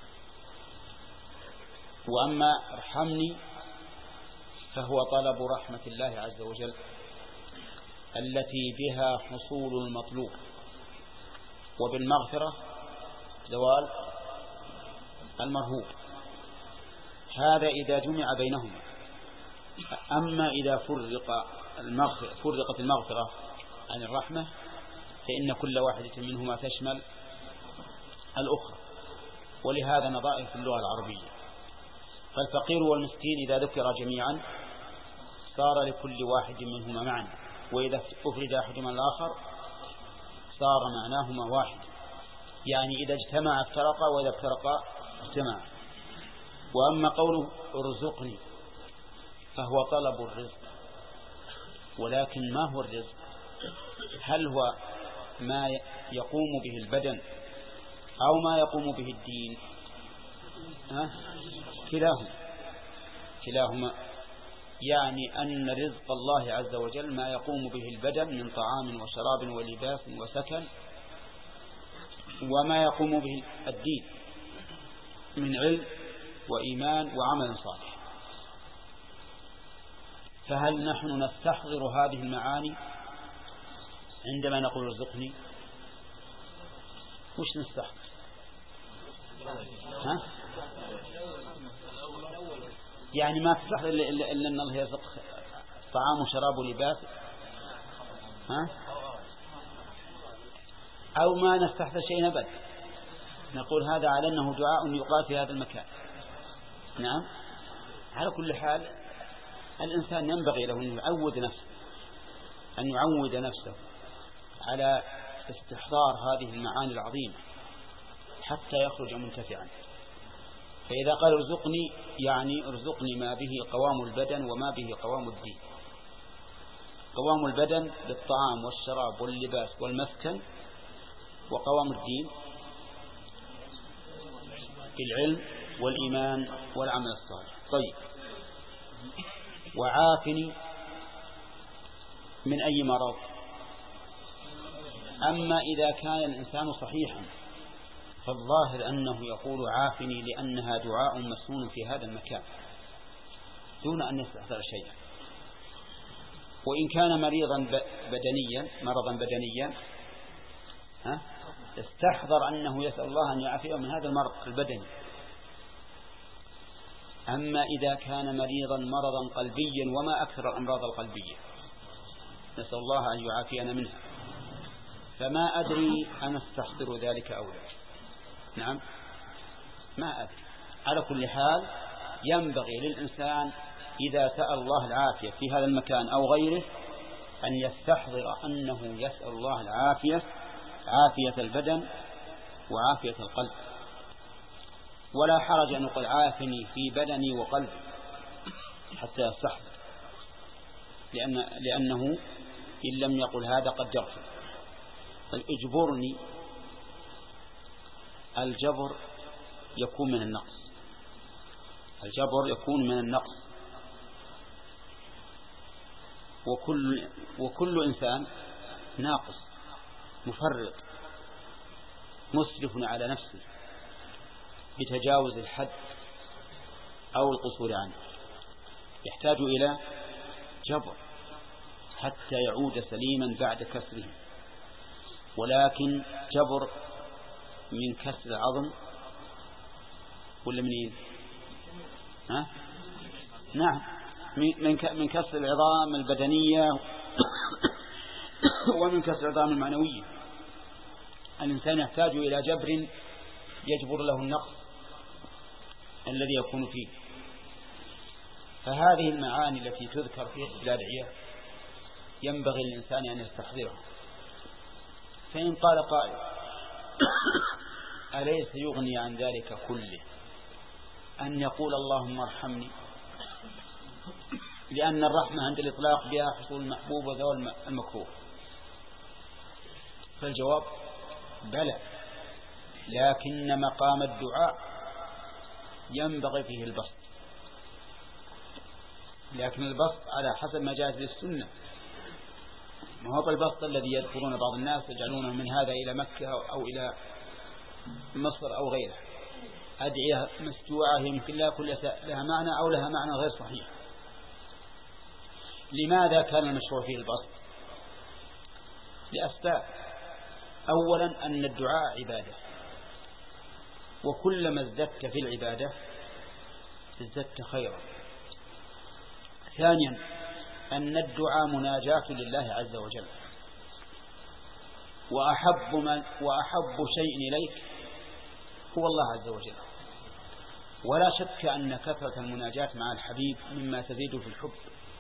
وأما ارحمني فهو طلب رحمة الله عز وجل التي بها حصول المطلوب، وبالمغفرة زوال المرهوب. هذا إذا جمع بينهما. أما إذا فرق المغفرة فرقت المغفرة عن الرحمة فإن كل واحدة منهما تشمل الأخرى، ولهذا نظائر في اللغة العربية. فالفقير والمسكين إذا ذكر جميعا صار لكل واحد منهما معنى، وإذا أفرد أحدهما الآخر صار معناهما واحد، يعني إذا اجتمع افترقا وإذا افترقا اجتمع. وأما قوله ارزقني فهو طلب الرزق، ولكن ما هو الرزق؟ هل هو ما يقوم به البدن أو ما يقوم به الدين؟ ها؟ كلاهما كلاهما يعني أن رزق الله عز وجل ما يقوم به البدن من طعام وشراب ولباس وسكن، وما يقوم به الدين من علم وإيمان وعمل صالح. فهل نحن نستحضر هذه المعاني عندما نقول ارزقني؟ وش نستحضر؟ ها؟ يعني ما تستحضر إلا أن الله يرزق طعام وشراب ولباس، ها؟ أو ما نستحضر شيء أبدا، نقول هذا على أنه دعاء يقال في هذا المكان. نعم. على كل حال الإنسان ينبغي له أن يعود نفسه أن يعود نفسه على استحضار هذه المعاني العظيمة حتى يخرج منتفعا. فإذا قال ارزقني يعني ارزقني ما به قوام البدن وما به قوام الدين. قوام البدن بالطعام والشراب واللباس والمسكن، وقوام الدين بالعلم والإيمان والعمل الصالح. طيب، وعافني من أي مرض. أما إذا كان الإنسان صحيحا فالظاهر أنه يقول عافني لأنها دعاء مسنون في هذا المكان دون أن يستحضر شيئا. وإن كان مريضا بدنيا مرضا بدنيا ها استحضر أنه يسأل الله أن يعافيه من هذا المرض البدني. أما إذا كان مريضا مرضا قلبيا، وما أكثر الأمراض القلبية، نسأل الله أن يعافينا منها، فما أدري أن استحضر ذلك أو لا. نعم، ما أدري. على كل حال ينبغي للإنسان إذا سأل الله العافية في هذا المكان أو غيره أن يستحضر أنه يسأل الله العافية، عافية البدن وعافية القلب. ولا حرج أن يقول عافني في بدني وقلبي حتى يستحضر، لأن لأنه إن لم يقل هذا قد يغفر. اجبرني، الجبر يكون من النقص، الجبر يكون من النقص. وكل وكل إنسان ناقص مفرط مسرف على نفسه بتجاوز الحد أو القصور عنه، يحتاج إلى جبر حتى يعود سليما بعد كسره. ولكن جبر من كسر العظم ولا منين؟ ها؟ نعم، من من كسر العظام البدنية ومن كسر العظام المعنوية. الإنسان يحتاج إلى جبر يجبر له النقص الذي يكون فيه. فهذه المعاني التي تذكر في الأدعية ينبغي للإنسان أن يستحضرها. فإن قال قائل أليس يغني عن ذلك كله أن يقول اللهم ارحمني، لأن الرحمة عند الإطلاق بها حصول المحبوب وذوال المكروه؟ فالجواب بلى، لكن مقام الدعاء ينبغي فيه البسط، لكن البسط على حسب ما جاءت للسنة، ما هو البسط الذي يذكرون بعض الناس يجعلونه من هذا إلى مكة أو إلى مصر أو غيره. أدعية مسجوعة يمكن لا كل لها معنى أو لها معنى غير صحيح. لماذا كان المشروع فيه البسط؟ لأسباب. أولا أن الدعاء عبادة، وكلما ازددت في العبادة ازددت خيرا. ثانيا أن الدعاء مناجاة لله عز وجل، وأحب, من وأحب شيء إليك هو الله عز وجل. ولا شك أن كثرة المناجاة مع الحبيب مما تزيد في الحب،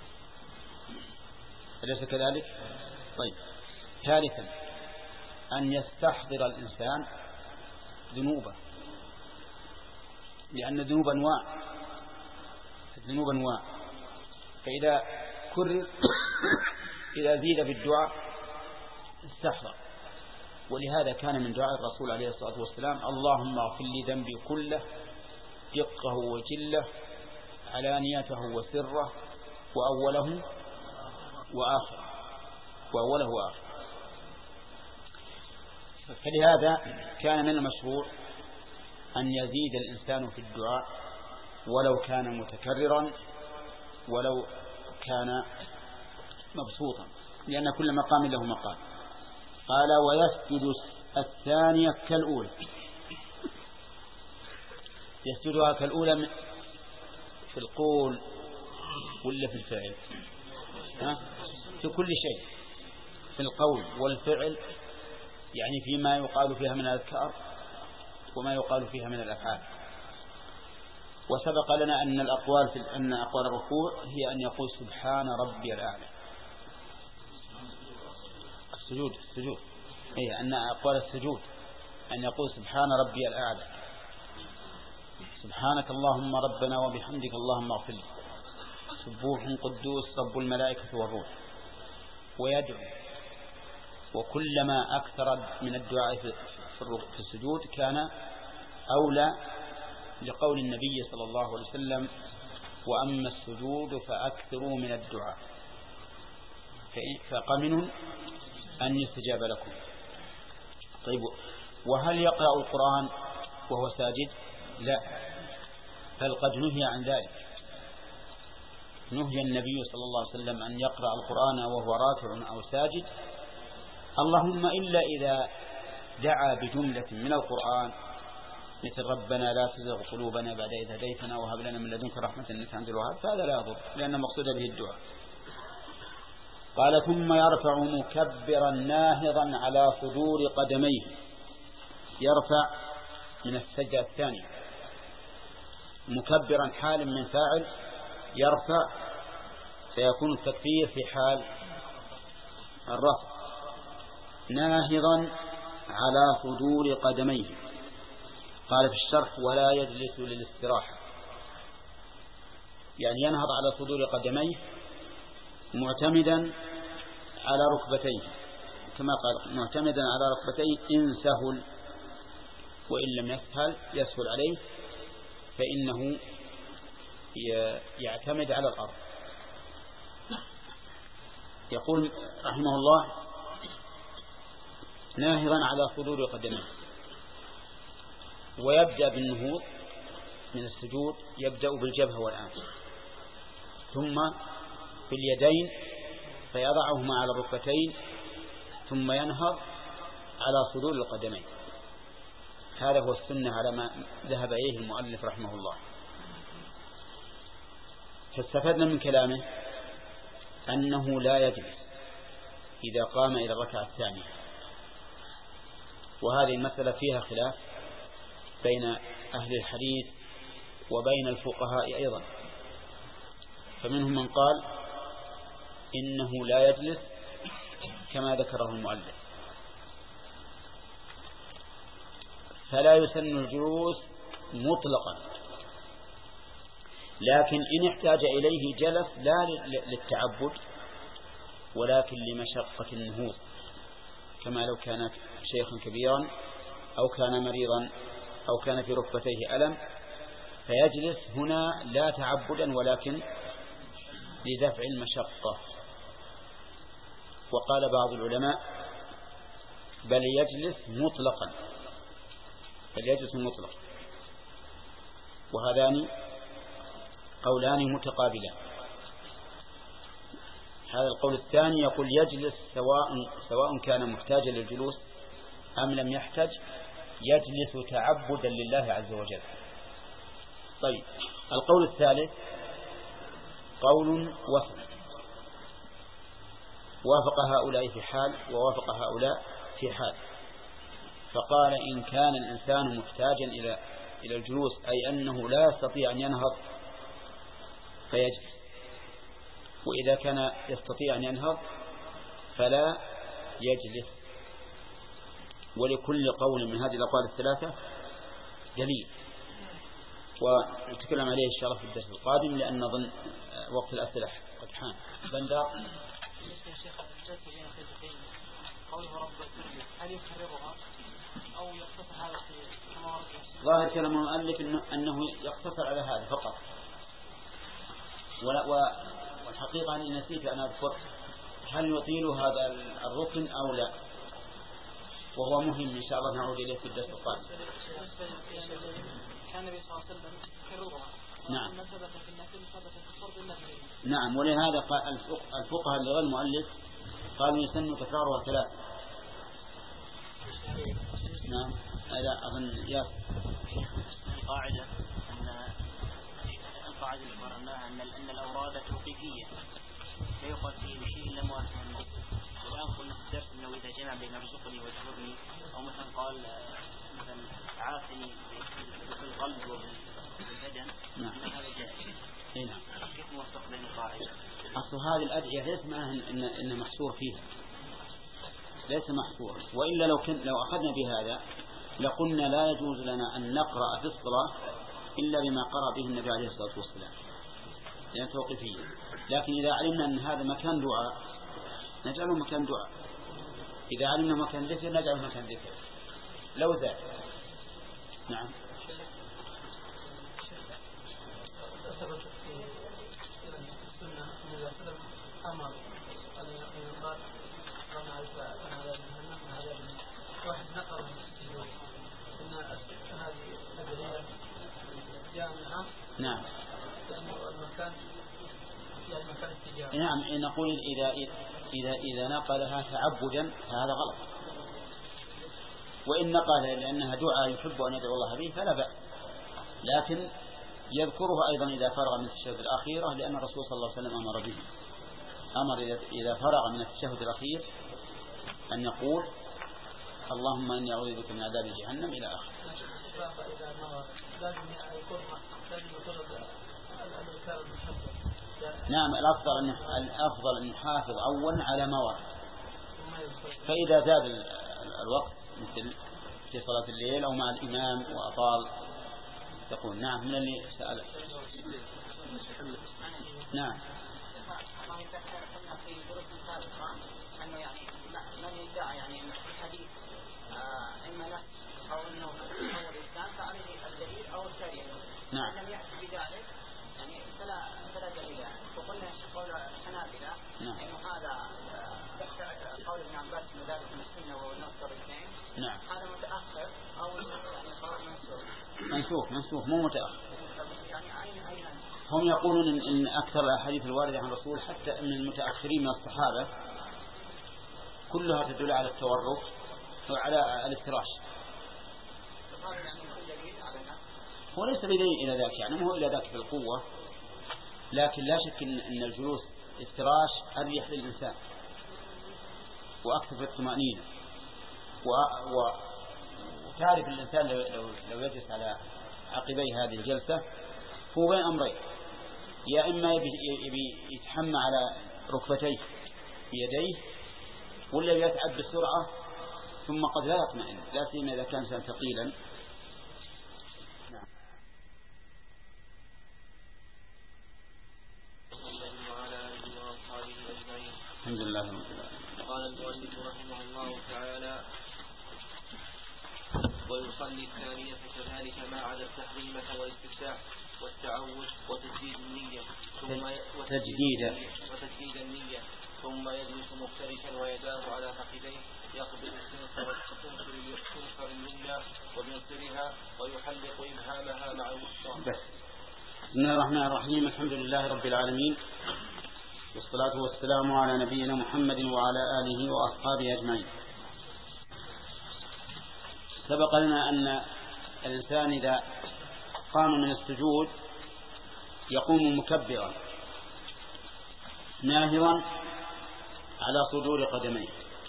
أليس كذلك؟ طيب. ثالثا أن يستحضر الإنسان ذنوبه، لأن الذنوب أنواع، الذنوب أنواع. فإذا كرر إذا زيد بالدعاء استحضر. ولهذا كان من دعاء الرسول عليه الصلاة والسلام اللهم اغفر لي ذنبي كله دقه وجله علانيته وسره وأوله وآخره وأوله وآخره. فلهذا كان من المشروع أن يزيد الإنسان في الدعاء ولو كان متكررا ولو كان مبسوطا، لأن كل مقام له مقام. قال ويسجد الثانية كالأولى. يسجدها كالأولى في القول ولا في الفعل؟ ها؟ في كل شيء، في القول والفعل، يعني فيما يقال فيها من الأذكار وما يقال فيها من الأفعال. وسبق لنا أن الأقوال في أن أقوال الركوع هي أن يقول سبحان ربي الأعلى. السجود السجود هي أن أقوال السجود أن يقول سبحان ربي الأعلى، سبحانك اللهم ربنا وبحمدك اللهم اغفر لي، سبوح قدوس رب الملائكة والروح، ويدعو. وكلما أكثر من الدعاء في السجود كان أولى، لقول النبي صلى الله عليه وسلم: وأما السجود فأكثروا من الدعاء فقمن أن يستجاب لكم. طيب، وهل يقرأ القرآن وهو ساجد؟ لا، بل قد نهي عن ذلك. نهي النبي صلى الله عليه وسلم أن يقرأ القرآن وهو راكع أو ساجد، اللهم إلا إذا دعا بجملة من القرآن مثل ربنا لا تزغ قلوبنا بعد إذ هديتنا وهب لنا من لدنك رحمة إنك أنت الوهاب، فهذا لا يضر لأن مقصود به الدعاء. قال: ثم يرفع مكبرا ناهضا على صدور قدميه. يرفع من السجدة الثانية، مكبرا حال من فاعل يرفع، فيكون التكبير في حال الرفع. ناهضا على صدور قدميه. قال في الشرح: ولا يجلس للاستراحة، يعني ينهض على صدور قدميه معتمدا على ركبتيه، كما قال: معتمدا على ركبتيه إن سهل، وإن لم يسهل يسهل عليه فإنه يعتمد على الأرض. يقول رحمه الله: ناهضا على صدور قدميه. ويبدأ بالنهوض من السجود، يبدأ بالجبهة والأنف، ثم باليدين فيضعهما على الركبتين، ثم ينهض على صدور القدمين. هذا هو السنة على ما ذهب إليه المؤلف رحمه الله. فاستفدنا من كلامه أنه لا يجلس إذا قام إلى الركعة الثانية، وهذه المسألة فيها خلاف بين أهل الحديث وبين الفقهاء أيضا. فمنهم من قال إنه لا يجلس كما ذكره المؤلف، فلا يسن الجلوس مطلقا، لكن إن احتاج إليه جلس لا للتعبد ولكن لمشقة النهوض، كما لو كان شيخا كبيرا أو كان مريضا أو كان في ركبتيه ألم، فيجلس هنا لا تعبدا ولكن لدفع المشقة. وقال بعض العلماء: بل يجلس مطلقا، بل يجلس مطلقا. وهذان قولان متقابلان. هذا القول الثاني يقول يجلس سواء سواء كان محتاجا للجلوس أم لم يحتج، يجلس تعبدا لله عز وجل. طيب، القول الثالث قول وسط، وافق هؤلاء في حال ووافق هؤلاء في حال. فقال: إن كان الإنسان محتاجا إلى إلى الجلوس، أي أنه لا يستطيع أن ينهض، فيجلس. وإذا كان يستطيع أن ينهض فلا يجلس. ولكل قول من هذه الأقوال الثلاثة دليل، ونتكلم عليه إن شاء الله في الدرس القادم، لأن نظن وقت الأسئلة قد حان. بندر هل يكررها أو يقتصر هذا في ظاهر كلام المؤلف إنه, إنه يقتصر على هذا فقط. والحقيقة أني نسيت أن أذكر هل يطيل هذا الركن أو لا، وهو مهم إن شاء الله نعود إليه في الدرس القادم. كان النبي صلى الله عليه وسلم يكررها. نعم. ما ثبت في النفل ثبت في الفرض النفل. نعم، ولهذا قال الفقهاء اللي غير المؤلف قالوا يسن تكرارها ثلاث. نعم، هذا أظن يا القاعدة أن القاعدة اللي قرأناها أن أن الأوراد توقيفية لا يقال فيه بشيء إلا مؤثر النص. والآن قلنا في الدرس أنه إذا جمع بين ارزقني واجبرني أو مثلا قال مثلا عافني بالقلب وبالبدن أن هذا جائز. نعم. كيف نوفق بين القاعدة؟ أصل هذه الأدعية ليس معناها إن إن محصور فيها، ليس محصور. وإلا لو كن لو أخذنا بهذا لقلنا لا يجوز لنا أن نقرأ في الصلاة إلا بما قرأ به النبي عليه الصلاة والسلام، لأن توقيفية. لكن إذا علمنا أن هذا مكان دعاء نجعله مكان دعاء، إذا علمنا مكان ذكر نجعله مكان ذكر لو ذا. نعم. واحد نقر أن هذه الأدعية جاء من عام. نعم. لأنه المكان يعني مكان التجارة. نعم. نقول إذا إذا إذا نقلها تعبدا فهذا غلط، وإن نقلها لأنها دعاء يحب أن يدعو الله به فلا بأس، لكن يذكرها أيضا إذا فرغ من التشهد الأخيرة، لأن الرسول صلى الله عليه وسلم أمر به، أمر إذا فرغ من التشهد الأخير أن يقول اللهم إني أعوذ بك من عذاب جهنم إلى آخره. نعم. الأفضل أن الأفضل أن نحافظ أولا على ما ورد، فإذا زاد الوقت مثل في صلاة الليل أو مع الإمام وأطال تقول. نعم. من اللي سأل؟ نعم. أنه يعني من يدعى يعني أن الحديث إما نفس أو أنه هو الإسلام فعليه الدليل أو الشريعة. نعم. لم يأتي بذلك يعني فلا فلا دليل. وقلنا قول الحنابلة إنه هذا قول ابن عباس من ذلك من السنة والنص الاثنين. نعم. هذا متأخر أو يعني قول منسوخ. منسوخ منسوخ مو متأخر. يعني أين أين هم يقولون إن, إن أكثر الأحاديث الواردة عن الرسول حتى من المتأخرين من الصحابة كلها تدل على التورط وعلى الافتراش. هو ليس بدليل إلى ذاك، يعني هو إلى ذاك بالقوة، لكن لا شك إن, إن الجلوس افتراش أريح للإنسان وأكثر في الطمأنينة، وتعرف الإنسان لو, لو, لو يجلس على عقبي هذه الجلسة هو بين أمرين، يا إما يبي, يبي يتحمى على ركبتيه بيديه، ولا يتعب بسرعة ثم قد لا يطمئن، لا سيما إذا كان إنسان ثقيلا. نعم. الحمد لله رب العالمين. قال المؤلف رحمه الله تعالى: ويصلي الثانية كذلك ما عدا التحريمة والاستفتاح والتعوذ وتجديد النية ثم تجديد وتجديد النية ثم يجلس مفترشا ويداه على فخذيه يقبل السنفر اليمنى وبينصرها ويحلق إبهامها مع الوسطى. بسم الله الرحمن الرحيم. الحمد لله رب العالمين، والصلاة والسلام على نبينا محمد وعلى آله وأصحابه أجمعين. سبق لنا أن الإنسان إذا قام من السجود يقوم مكبرا ناهضا على صدور قدميه،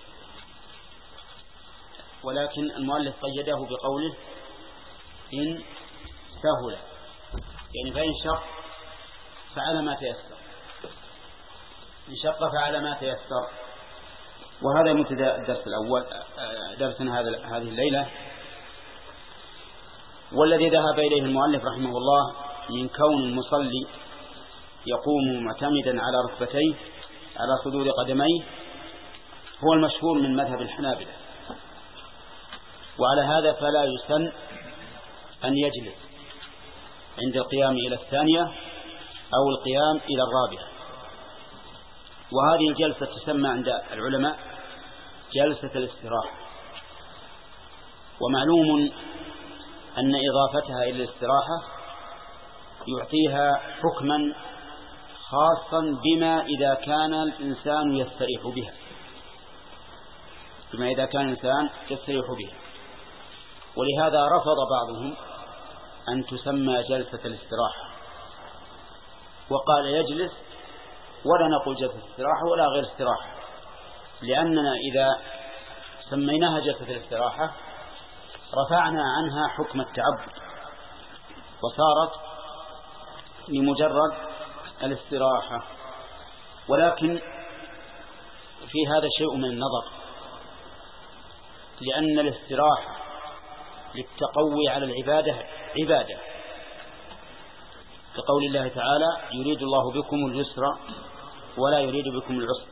ولكن المؤلف قيده بقوله إن سهل، يعني فإن شق فعلى ما تيسر، إن شق فعلى ما تيسر. وهذا مبتدأ الدرس الأول، درسنا هذه الليلة. والذي ذهب إليه المؤلف رحمه الله من كون المصلي يقوم معتمدا على ركبتيه على صدور قدميه هو المشهور من مذهب الحنابلة، وعلى هذا فلا يسن أن يجلس عند القيام إلى الثانية أو القيام إلى الرابعة. وهذه الجلسة تسمى عند العلماء جلسة الاستراحة، ومعلوم أن إضافتها إلى الاستراحة يعطيها حكما خاصا بما إذا كان الإنسان يستريح بها، بما إذا كان الإنسان يستريح بها. ولهذا رفض بعضهم أن تسمى جلسة الاستراحة، وقال يجلس، ولا نقول جلسة الاستراحة ولا غير استراحة، لأننا إذا سميناها جلسة الاستراحة رفعنا عنها حكم التعبد وصارت لمجرد الاستراحة. ولكن في هذا شيء من النظر، لأن الاستراحة للتقوي على العبادة عبادة، كقول الله تعالى يريد الله بكم اليسر ولا يريد بكم العسر،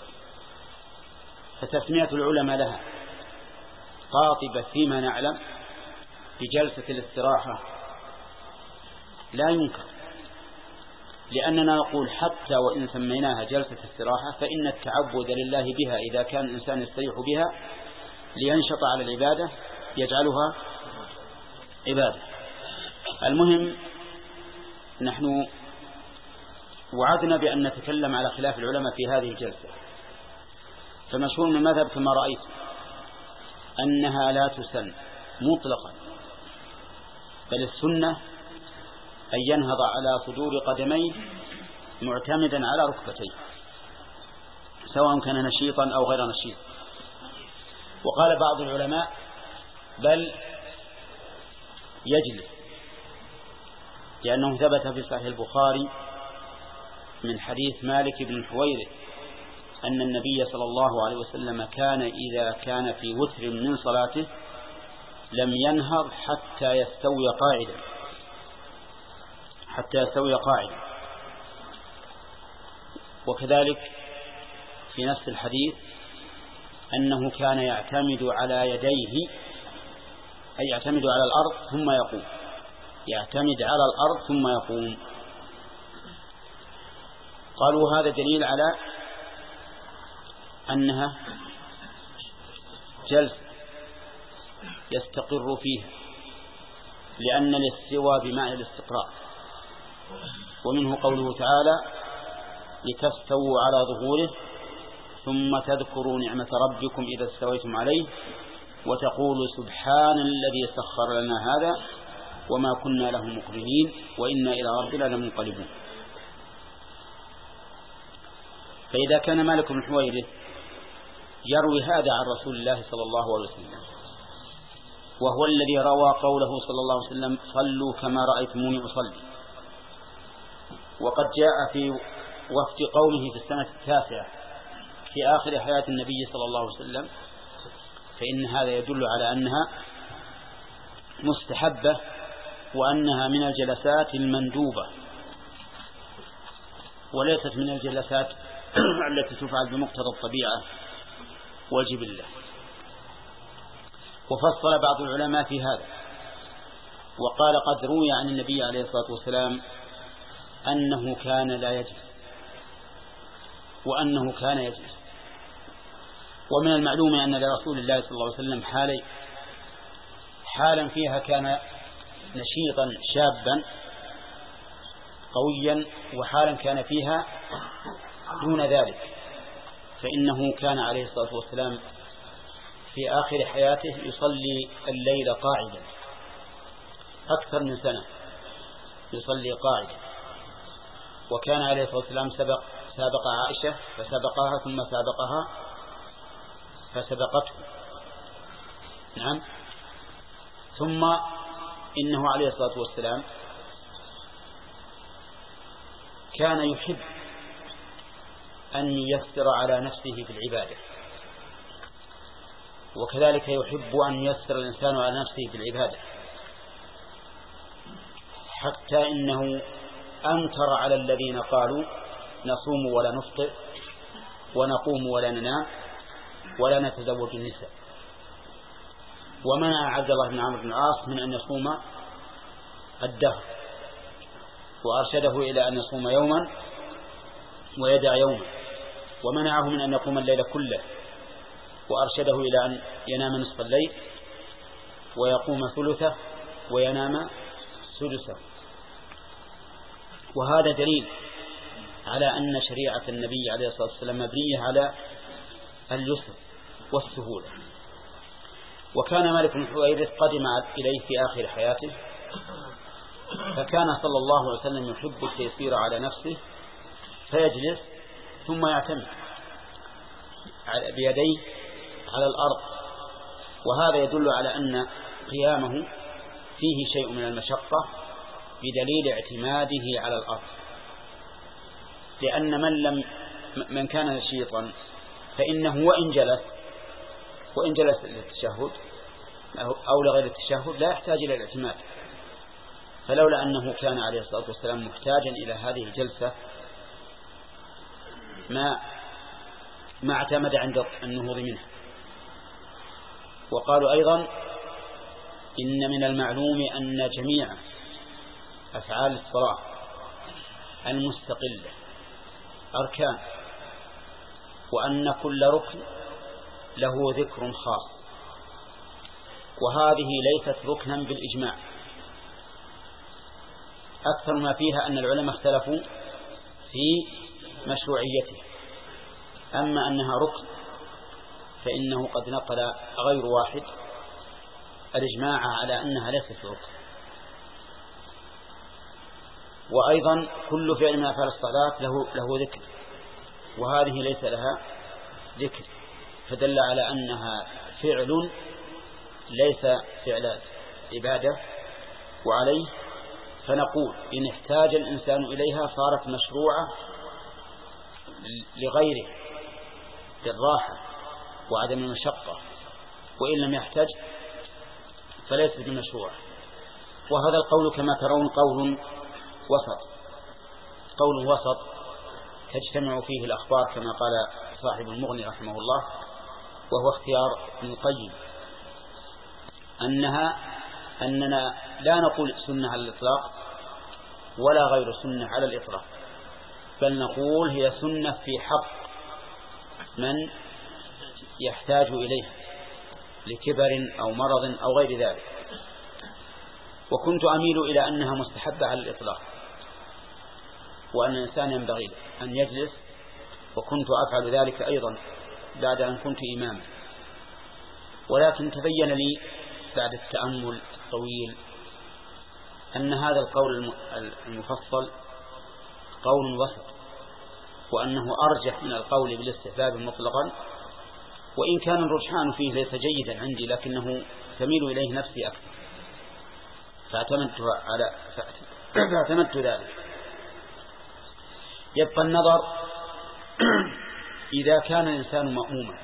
فتسمية العلماء لها قاطبة فيما نعلم بجلسة الاستراحة لا ينكر، لأننا نقول حتى وإن سميناها جلسة استراحة فإن التعبد لله بها إذا كان الإنسان يستريح بها لينشط على العبادة يجعلها عبادة. المهم نحن وعدنا بأن نتكلم على خلاف العلماء في هذه الجلسة، فمشهور من المذهب كما رأيت أنها لا تسن مطلقا، بل السنة أن ينهض على صدور قدميه معتمدا على ركبتيه سواء كان نشيطا أو غير نشيط. وقال بعض العلماء بل يجلس، لأنه ثبت في صحيح البخاري من حديث مالك بن الحويرث أن النبي صلى الله عليه وسلم كان إذا كان في وتر من صلاته لم ينهض حتى يستوي قاعدا حتى يستوي قاعدا. وكذلك في نفس الحديث أنه كان يعتمد على يديه، أي يعتمد على الأرض ثم يقوم، يعتمد على الأرض ثم يقوم. قالوا هذا دليل على أنها جلسة يستقر فيها، لأن الاستواء بمعنى الاستقرار. ومنه قوله تعالى لتستووا على ظهوره ثم تذكروا نعمة ربكم إذا استويتم عليه وتقولوا سبحان الذي سخر لنا هذا وما كنا له مقرنين وإنا إلى ربنا لمنقلبون. فإذا كان مالك بن الحويرث يروي هذا عن رسول الله صلى الله عليه وسلم، وهو الذي روى قوله صلى الله عليه وسلم صلوا كما رأيتموني أصلي، وقد جاء في وفد قومه في السنة التاسعة في آخر حياة النبي صلى الله عليه وسلم، فإن هذا يدل على أنها مستحبة وأنها من الجلسات المندوبة وليست من الجلسات التي تفعل بمقتضى الطبيعة والجبلة. وفصل بعض العلماء في هذا وقال قد روي عن النبي عليه الصلاة والسلام أنه كان لا يجلس وأنه كان يجلس. ومن المعلوم أن لرسول الله صلى الله عليه وسلم حالي، حالا فيها كان نشيطا شابا قويا، وحالا كان فيها دون ذلك، فإنه كان عليه الصلاة والسلام في آخر حياته يصلي الليل قاعدا أكثر من سنة يصلي قاعدا. وكان عليه الصلاة والسلام سبق سابق عائشة فسبقها ثم سابقها فسبقته، نعم. ثم إنه عليه الصلاة والسلام كان يحب أن ييسر على نفسه في العبادة، وكذلك يحب أن ييسر الإنسان على نفسه في العبادة، حتى إنه أنكر على الذين قالوا نصوم ولا نفطر ونقوم ولا ننام ولا نتزوج النساء، ومنع عبد الله بن عمرو بن العاص من أن يصوم الدهر، وأرشده إلى أن يصوم يوما ويدع يوما، ومنعه من أن يقوم الليل كله، وأرشده إلى أن ينام نصف الليل ويقوم ثلثه وينام سدسه. وهذا دليل على أن شريعة النبي عليه الصلاة والسلام مبنية على اليسر والسهولة. وكان مالك بن الحويرث قدم إليه في آخر حياته فكان صلى الله عليه وسلم يحب التيسير على نفسه فيجلس ثم يعتمد بيديه على الأرض، وهذا يدل على أن قيامه فيه شيء من المشقة بدليل اعتماده على الأرض، لأن من لم من كان نشيطا فإنه وإن جلس وإن جلس للتشهد أو لغير التشهد لا يحتاج إلى الاعتماد، فلولا أنه كان عليه الصلاة والسلام محتاجا إلى هذه الجلسة ما ما اعتمد عند النهوض منه. وقالوا أيضا إن من المعلوم أن جميع أفعال الصلاة المستقلة أركان، وأن كل ركن له ذكر خاص، وهذه ليست ركنا بالإجماع، أكثر ما فيها أن العلماء اختلفوا في مشروعيته، أما أنها ركن فإنه قد نقل غير واحد الإجماع على أنها ليست ركن. وأيضا كل فعل من أفعال الصلاة له, له ذكر، وهذه ليس لها ذكر، فدل على أنها فعل ليس فعل عبادة. وعليه فنقول إن احتاج الإنسان إليها صارت مشروعة لغيره للراحة وعدم المشقة، وإن لم يحتاج فليست بمشروعة. وهذا القول كما ترون قول وسط، قول وسط تجتمع فيه الأخبار كما قال صاحب المغني رحمه الله، وهو اختيار ابن القيم، أنها أننا لا نقول سنة على الإطلاق ولا غير سنة على الإطلاق، بل نقول هي سنة في حق من يحتاج إليها لكبر أو مرض أو غير ذلك. وكنت أميل إلى أنها مستحبة على الإطلاق، وأن الإنسان ينبغي أن يجلس، وكنت أفعل ذلك أيضا بعد أن كنت إماما. ولكن تبين لي بعد التأمل الطويل أن هذا القول المفصل قول وسط، وأنه أرجح من القول بالاستحباب مطلقا، وإن كان الرجحان فيه ليس جيدا عندي لكنه تميل إليه نفسي أكثر، فاعتمدت على فاعتمدت ذلك. يبقى النظر إذا كان الإنسان مأموما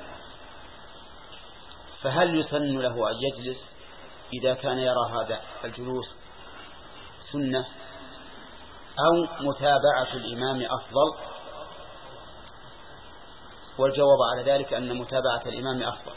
فهل يسن له أن يجلس إذا كان يرى هذا الجلوس سنة، أو متابعة الإمام أفضل؟ والجواب على ذلك أن متابعة الإمام أفضل،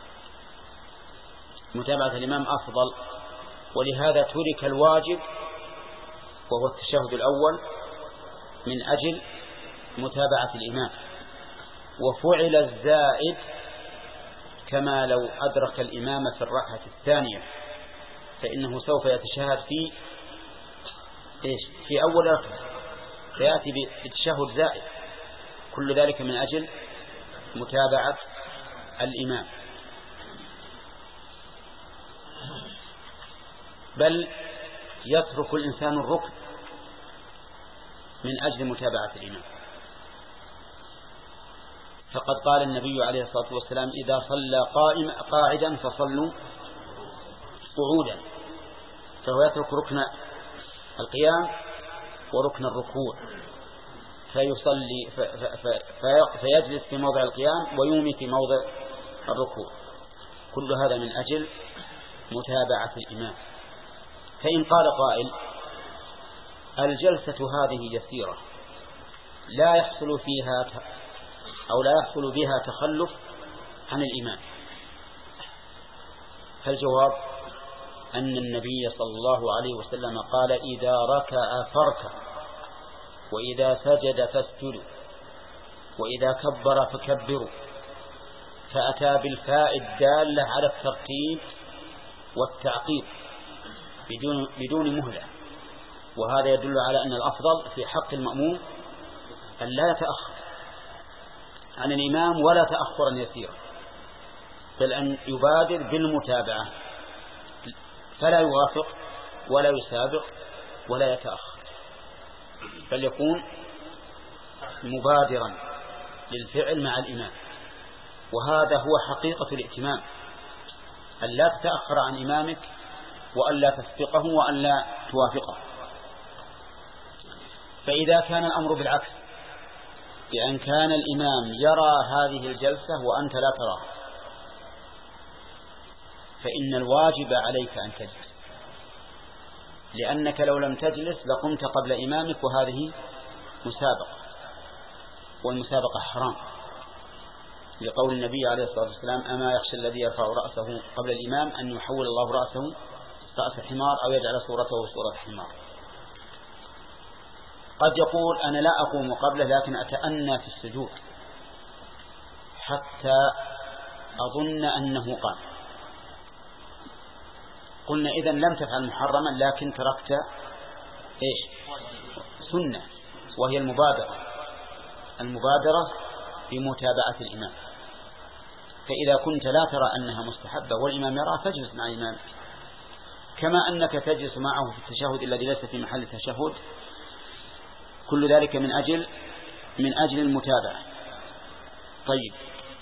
متابعة الإمام أفضل، ولهذا ترك الواجب وهو التشهد الأول من أجل متابعة الإمام، وفعل الزائد كما لو أدرك الإمام في الركعة الثانية فإنه سوف يتشهد في إيش في أول ركعة، فيأتي بتشهد زائد، كل ذلك من أجل متابعة الإمام. بل يترك الإنسان الركن من أجل متابعة الإمام، فقد قال النبي عليه الصلاة والسلام إذا صلى قائم قاعدا فصلوا قعودا، فهو يترك ركن القيام وركن الركوع فيصلي في في في فيجلس في موضع القيام ويومي في موضع الركوع، كل هذا من أجل متابعة الإمام. فإن قال قائل الجلسة هذه يسيرة لا يحصل فيها أو لا يحصل بها تخلف عن الإمام، فالجواب أن النبي صلى الله عليه وسلم قال إذا ركع فاركع، وإذا سجد فاسجدوا، وإذا كبر فكبروا، فأتى بالفاء الدالة على الترتيب والتعقيب بدون بدون مهلة، وهذا يدل على أن الأفضل في حق المأموم أن لا يتأخر عن الإمام ولا تأخرا يسيرا، بل أن يبادر بالمتابعة فلا يوافق ولا يسابق ولا يتأخر، بل يكون مبادرا للفعل مع الإمام. وهذا هو حقيقة الائتمام، أن لا تتأخر عن إمامك وأن لا تسبقه وأن لا توافقه. فإذا كان الأمر بالعكس، بأن كان الإمام يرى هذه الجلسة وأنت لا تراها، فإن الواجب عليك أن تجلس، لأنك لو لم تجلس لقمت قبل إمامك، وهذه مسابقة، والمسابقة حرام، لقول النبي عليه الصلاة والسلام: أما يخشى الذي يرفع رأسه قبل الإمام أن يحول الله رأسه رأس حمار أو يجعل صورته صورة حمار. قد يقول: أنا لا أقوم قبله لكن أتأنى في السجود حتى أظن أنه قام. قلنا: إذن لم تفعل محرما لكن تركت إيش؟ سنة، وهي المبادرة المبادرة بمتابعة الإمام. فإذا كنت لا ترى أنها مستحبة والإمام يرى فاجلس مع الإمام، كما أنك تجلس معه في التشهد الذي ليس في محل التشهد، كل ذلك من أجل من أجل المتابعة. طيب،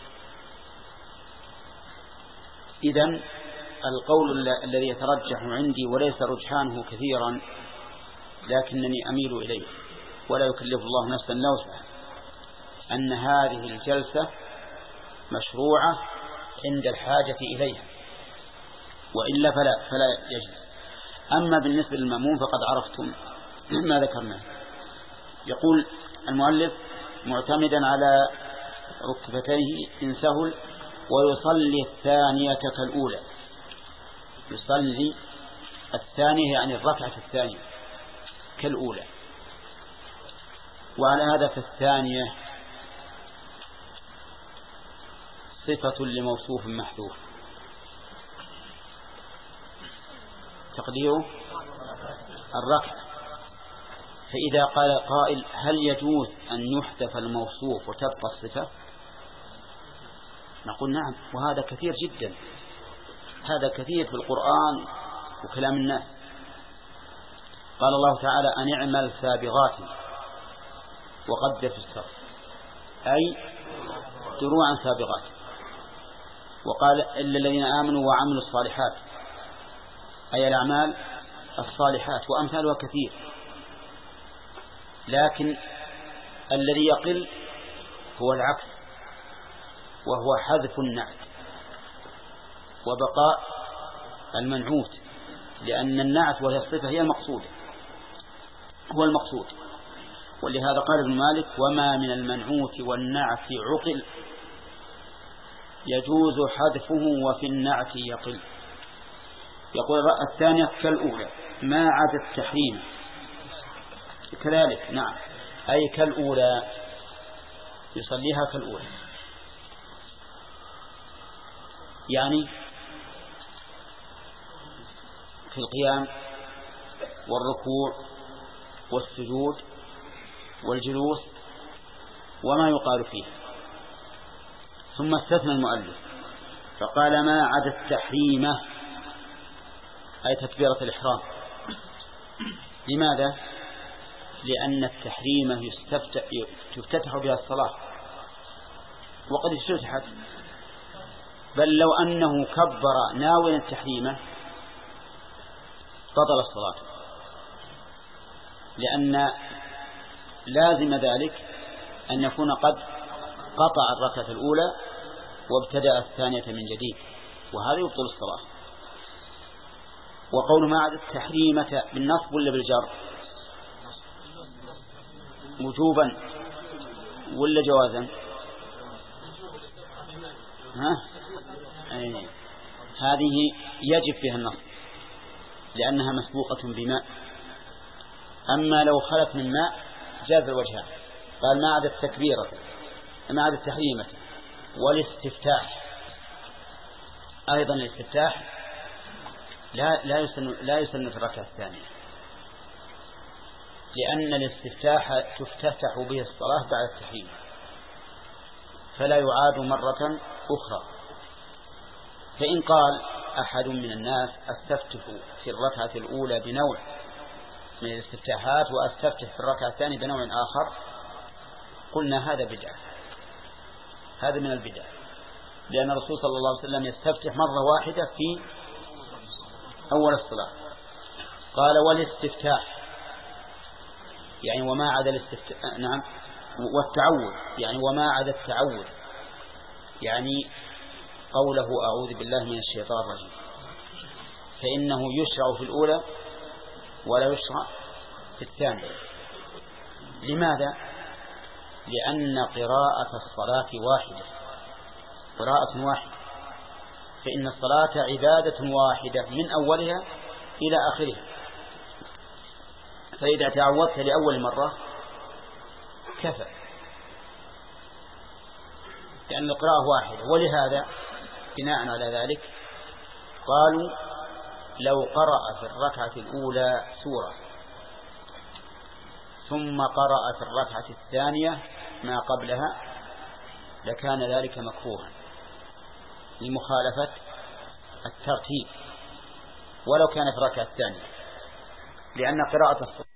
إذن القول الذي يترجح عندي وليس رجحانه كثيرا لكنني أميل إليه ولا يكلف الله نفسا إلا وسعها، أن هذه الجلسة مشروعة عند الحاجة إليها، وإلا فلا, فلا يجلس. أما بالنسبة للمأموم فقد عرفتم ما ذكرناه. يقول المؤلف: معتمدا على ركبتيه إن سهل، ويصلي الثانية كالأولى. يصلي الثانية يعني الركعة الثانية كالأولى. وعلى هذا فالثانية صفة لموصوف محذوف، تقديره الركعة. فإذا قال قائل: هل يجوز أن يحذف الموصوف وتبقى الصفة؟ نقول: نعم، وهذا كثير جدا، هذا كثير في القرآن وكلام الناس. قال الله تعالى: أن اعمل سابغات وقدر في الصف، أي دروعا سابغات. وقال: إلا الذين آمنوا وعملوا الصالحات، أي الأعمال الصالحات، وأمثالها كثير. لكن الذي يقل هو العكس، وهو حذف النعت وبقاء المنعوت، لأن النعت وهي الصفة هي المقصود هو المقصود. ولهذا قال ابن مالك: وما من المنعوت والنعت عقل يجوز حذفه وفي النعت يقل. يقول الثانية كالأولى ما عدا التحريم كذلك. نعم، أي كالأولى، يصليها كالأولى، يعني في القيام والركوع والسجود والجلوس وما يقال فيه. ثم استثنى المؤلف فقال: ما عدا التحريمة، أي تكبيرة الإحرام. لماذا؟ لأن التحريمة يفتتح بها الصلاة، وقد افتتحت، بل لو أنه كبر ناويا التحريمة بطل الصلاة، لأن لازم ذلك أن يكون قد قطع الركعة الأولى وابتدأ الثانية من جديد، وهذا يبطل الصلاة. وقول ما عدا التحريمة بالنصب ولا بالجر؟ وجوبا ولا جوازا؟ ها؟ أي. هذه يجب فيها النصب لأنها مسبوقة بماء. أما لو خلت من ماء جاز الوجهان. قال: ما عدا التكبيرة، ما عدا التحريمة والاستفتاح. أيضا الاستفتاح لا لا يسن لا يسن في الركعة الثانية، لأن الاستفتاح تفتتح به الصلاة بعد التحريم، فلا يعاد مرة أخرى. فإن قال أحد من الناس: استفتح في الركعة الأولى بنوع من الاستفتاحات وأستفتح في الركعة الثانية بنوع آخر، قلنا هذا بدعة، هذا من البدع، لأن الرسول صلى الله عليه وسلم يستفتح مرة واحدة في أول الصلاة. قال والاستفتاح يعني وما عدا الاستفتاح، نعم، والتعوذ يعني وما عدا التعوذ، يعني قوله أعوذ بالله من الشيطان الرجيم، فإنه يشرع في الأولى ولا يشرع في الثانية. لماذا؟ لأن قراءة الصلاة واحدة، قراءة واحدة، فإن الصلاة عبادة واحدة من أولها إلى آخرها، فإذا تعودت لأول مرة كفى، لأن القراءة واحدة. ولهذا بناء على ذلك قالوا لو قرأ في الركعة الأولى سورة ثم قرأ في الركعة الثانية ما قبلها لكان ذلك مكروها لمخالفة الترتيب ولو كان في الركعة الثانية، لأن قراءة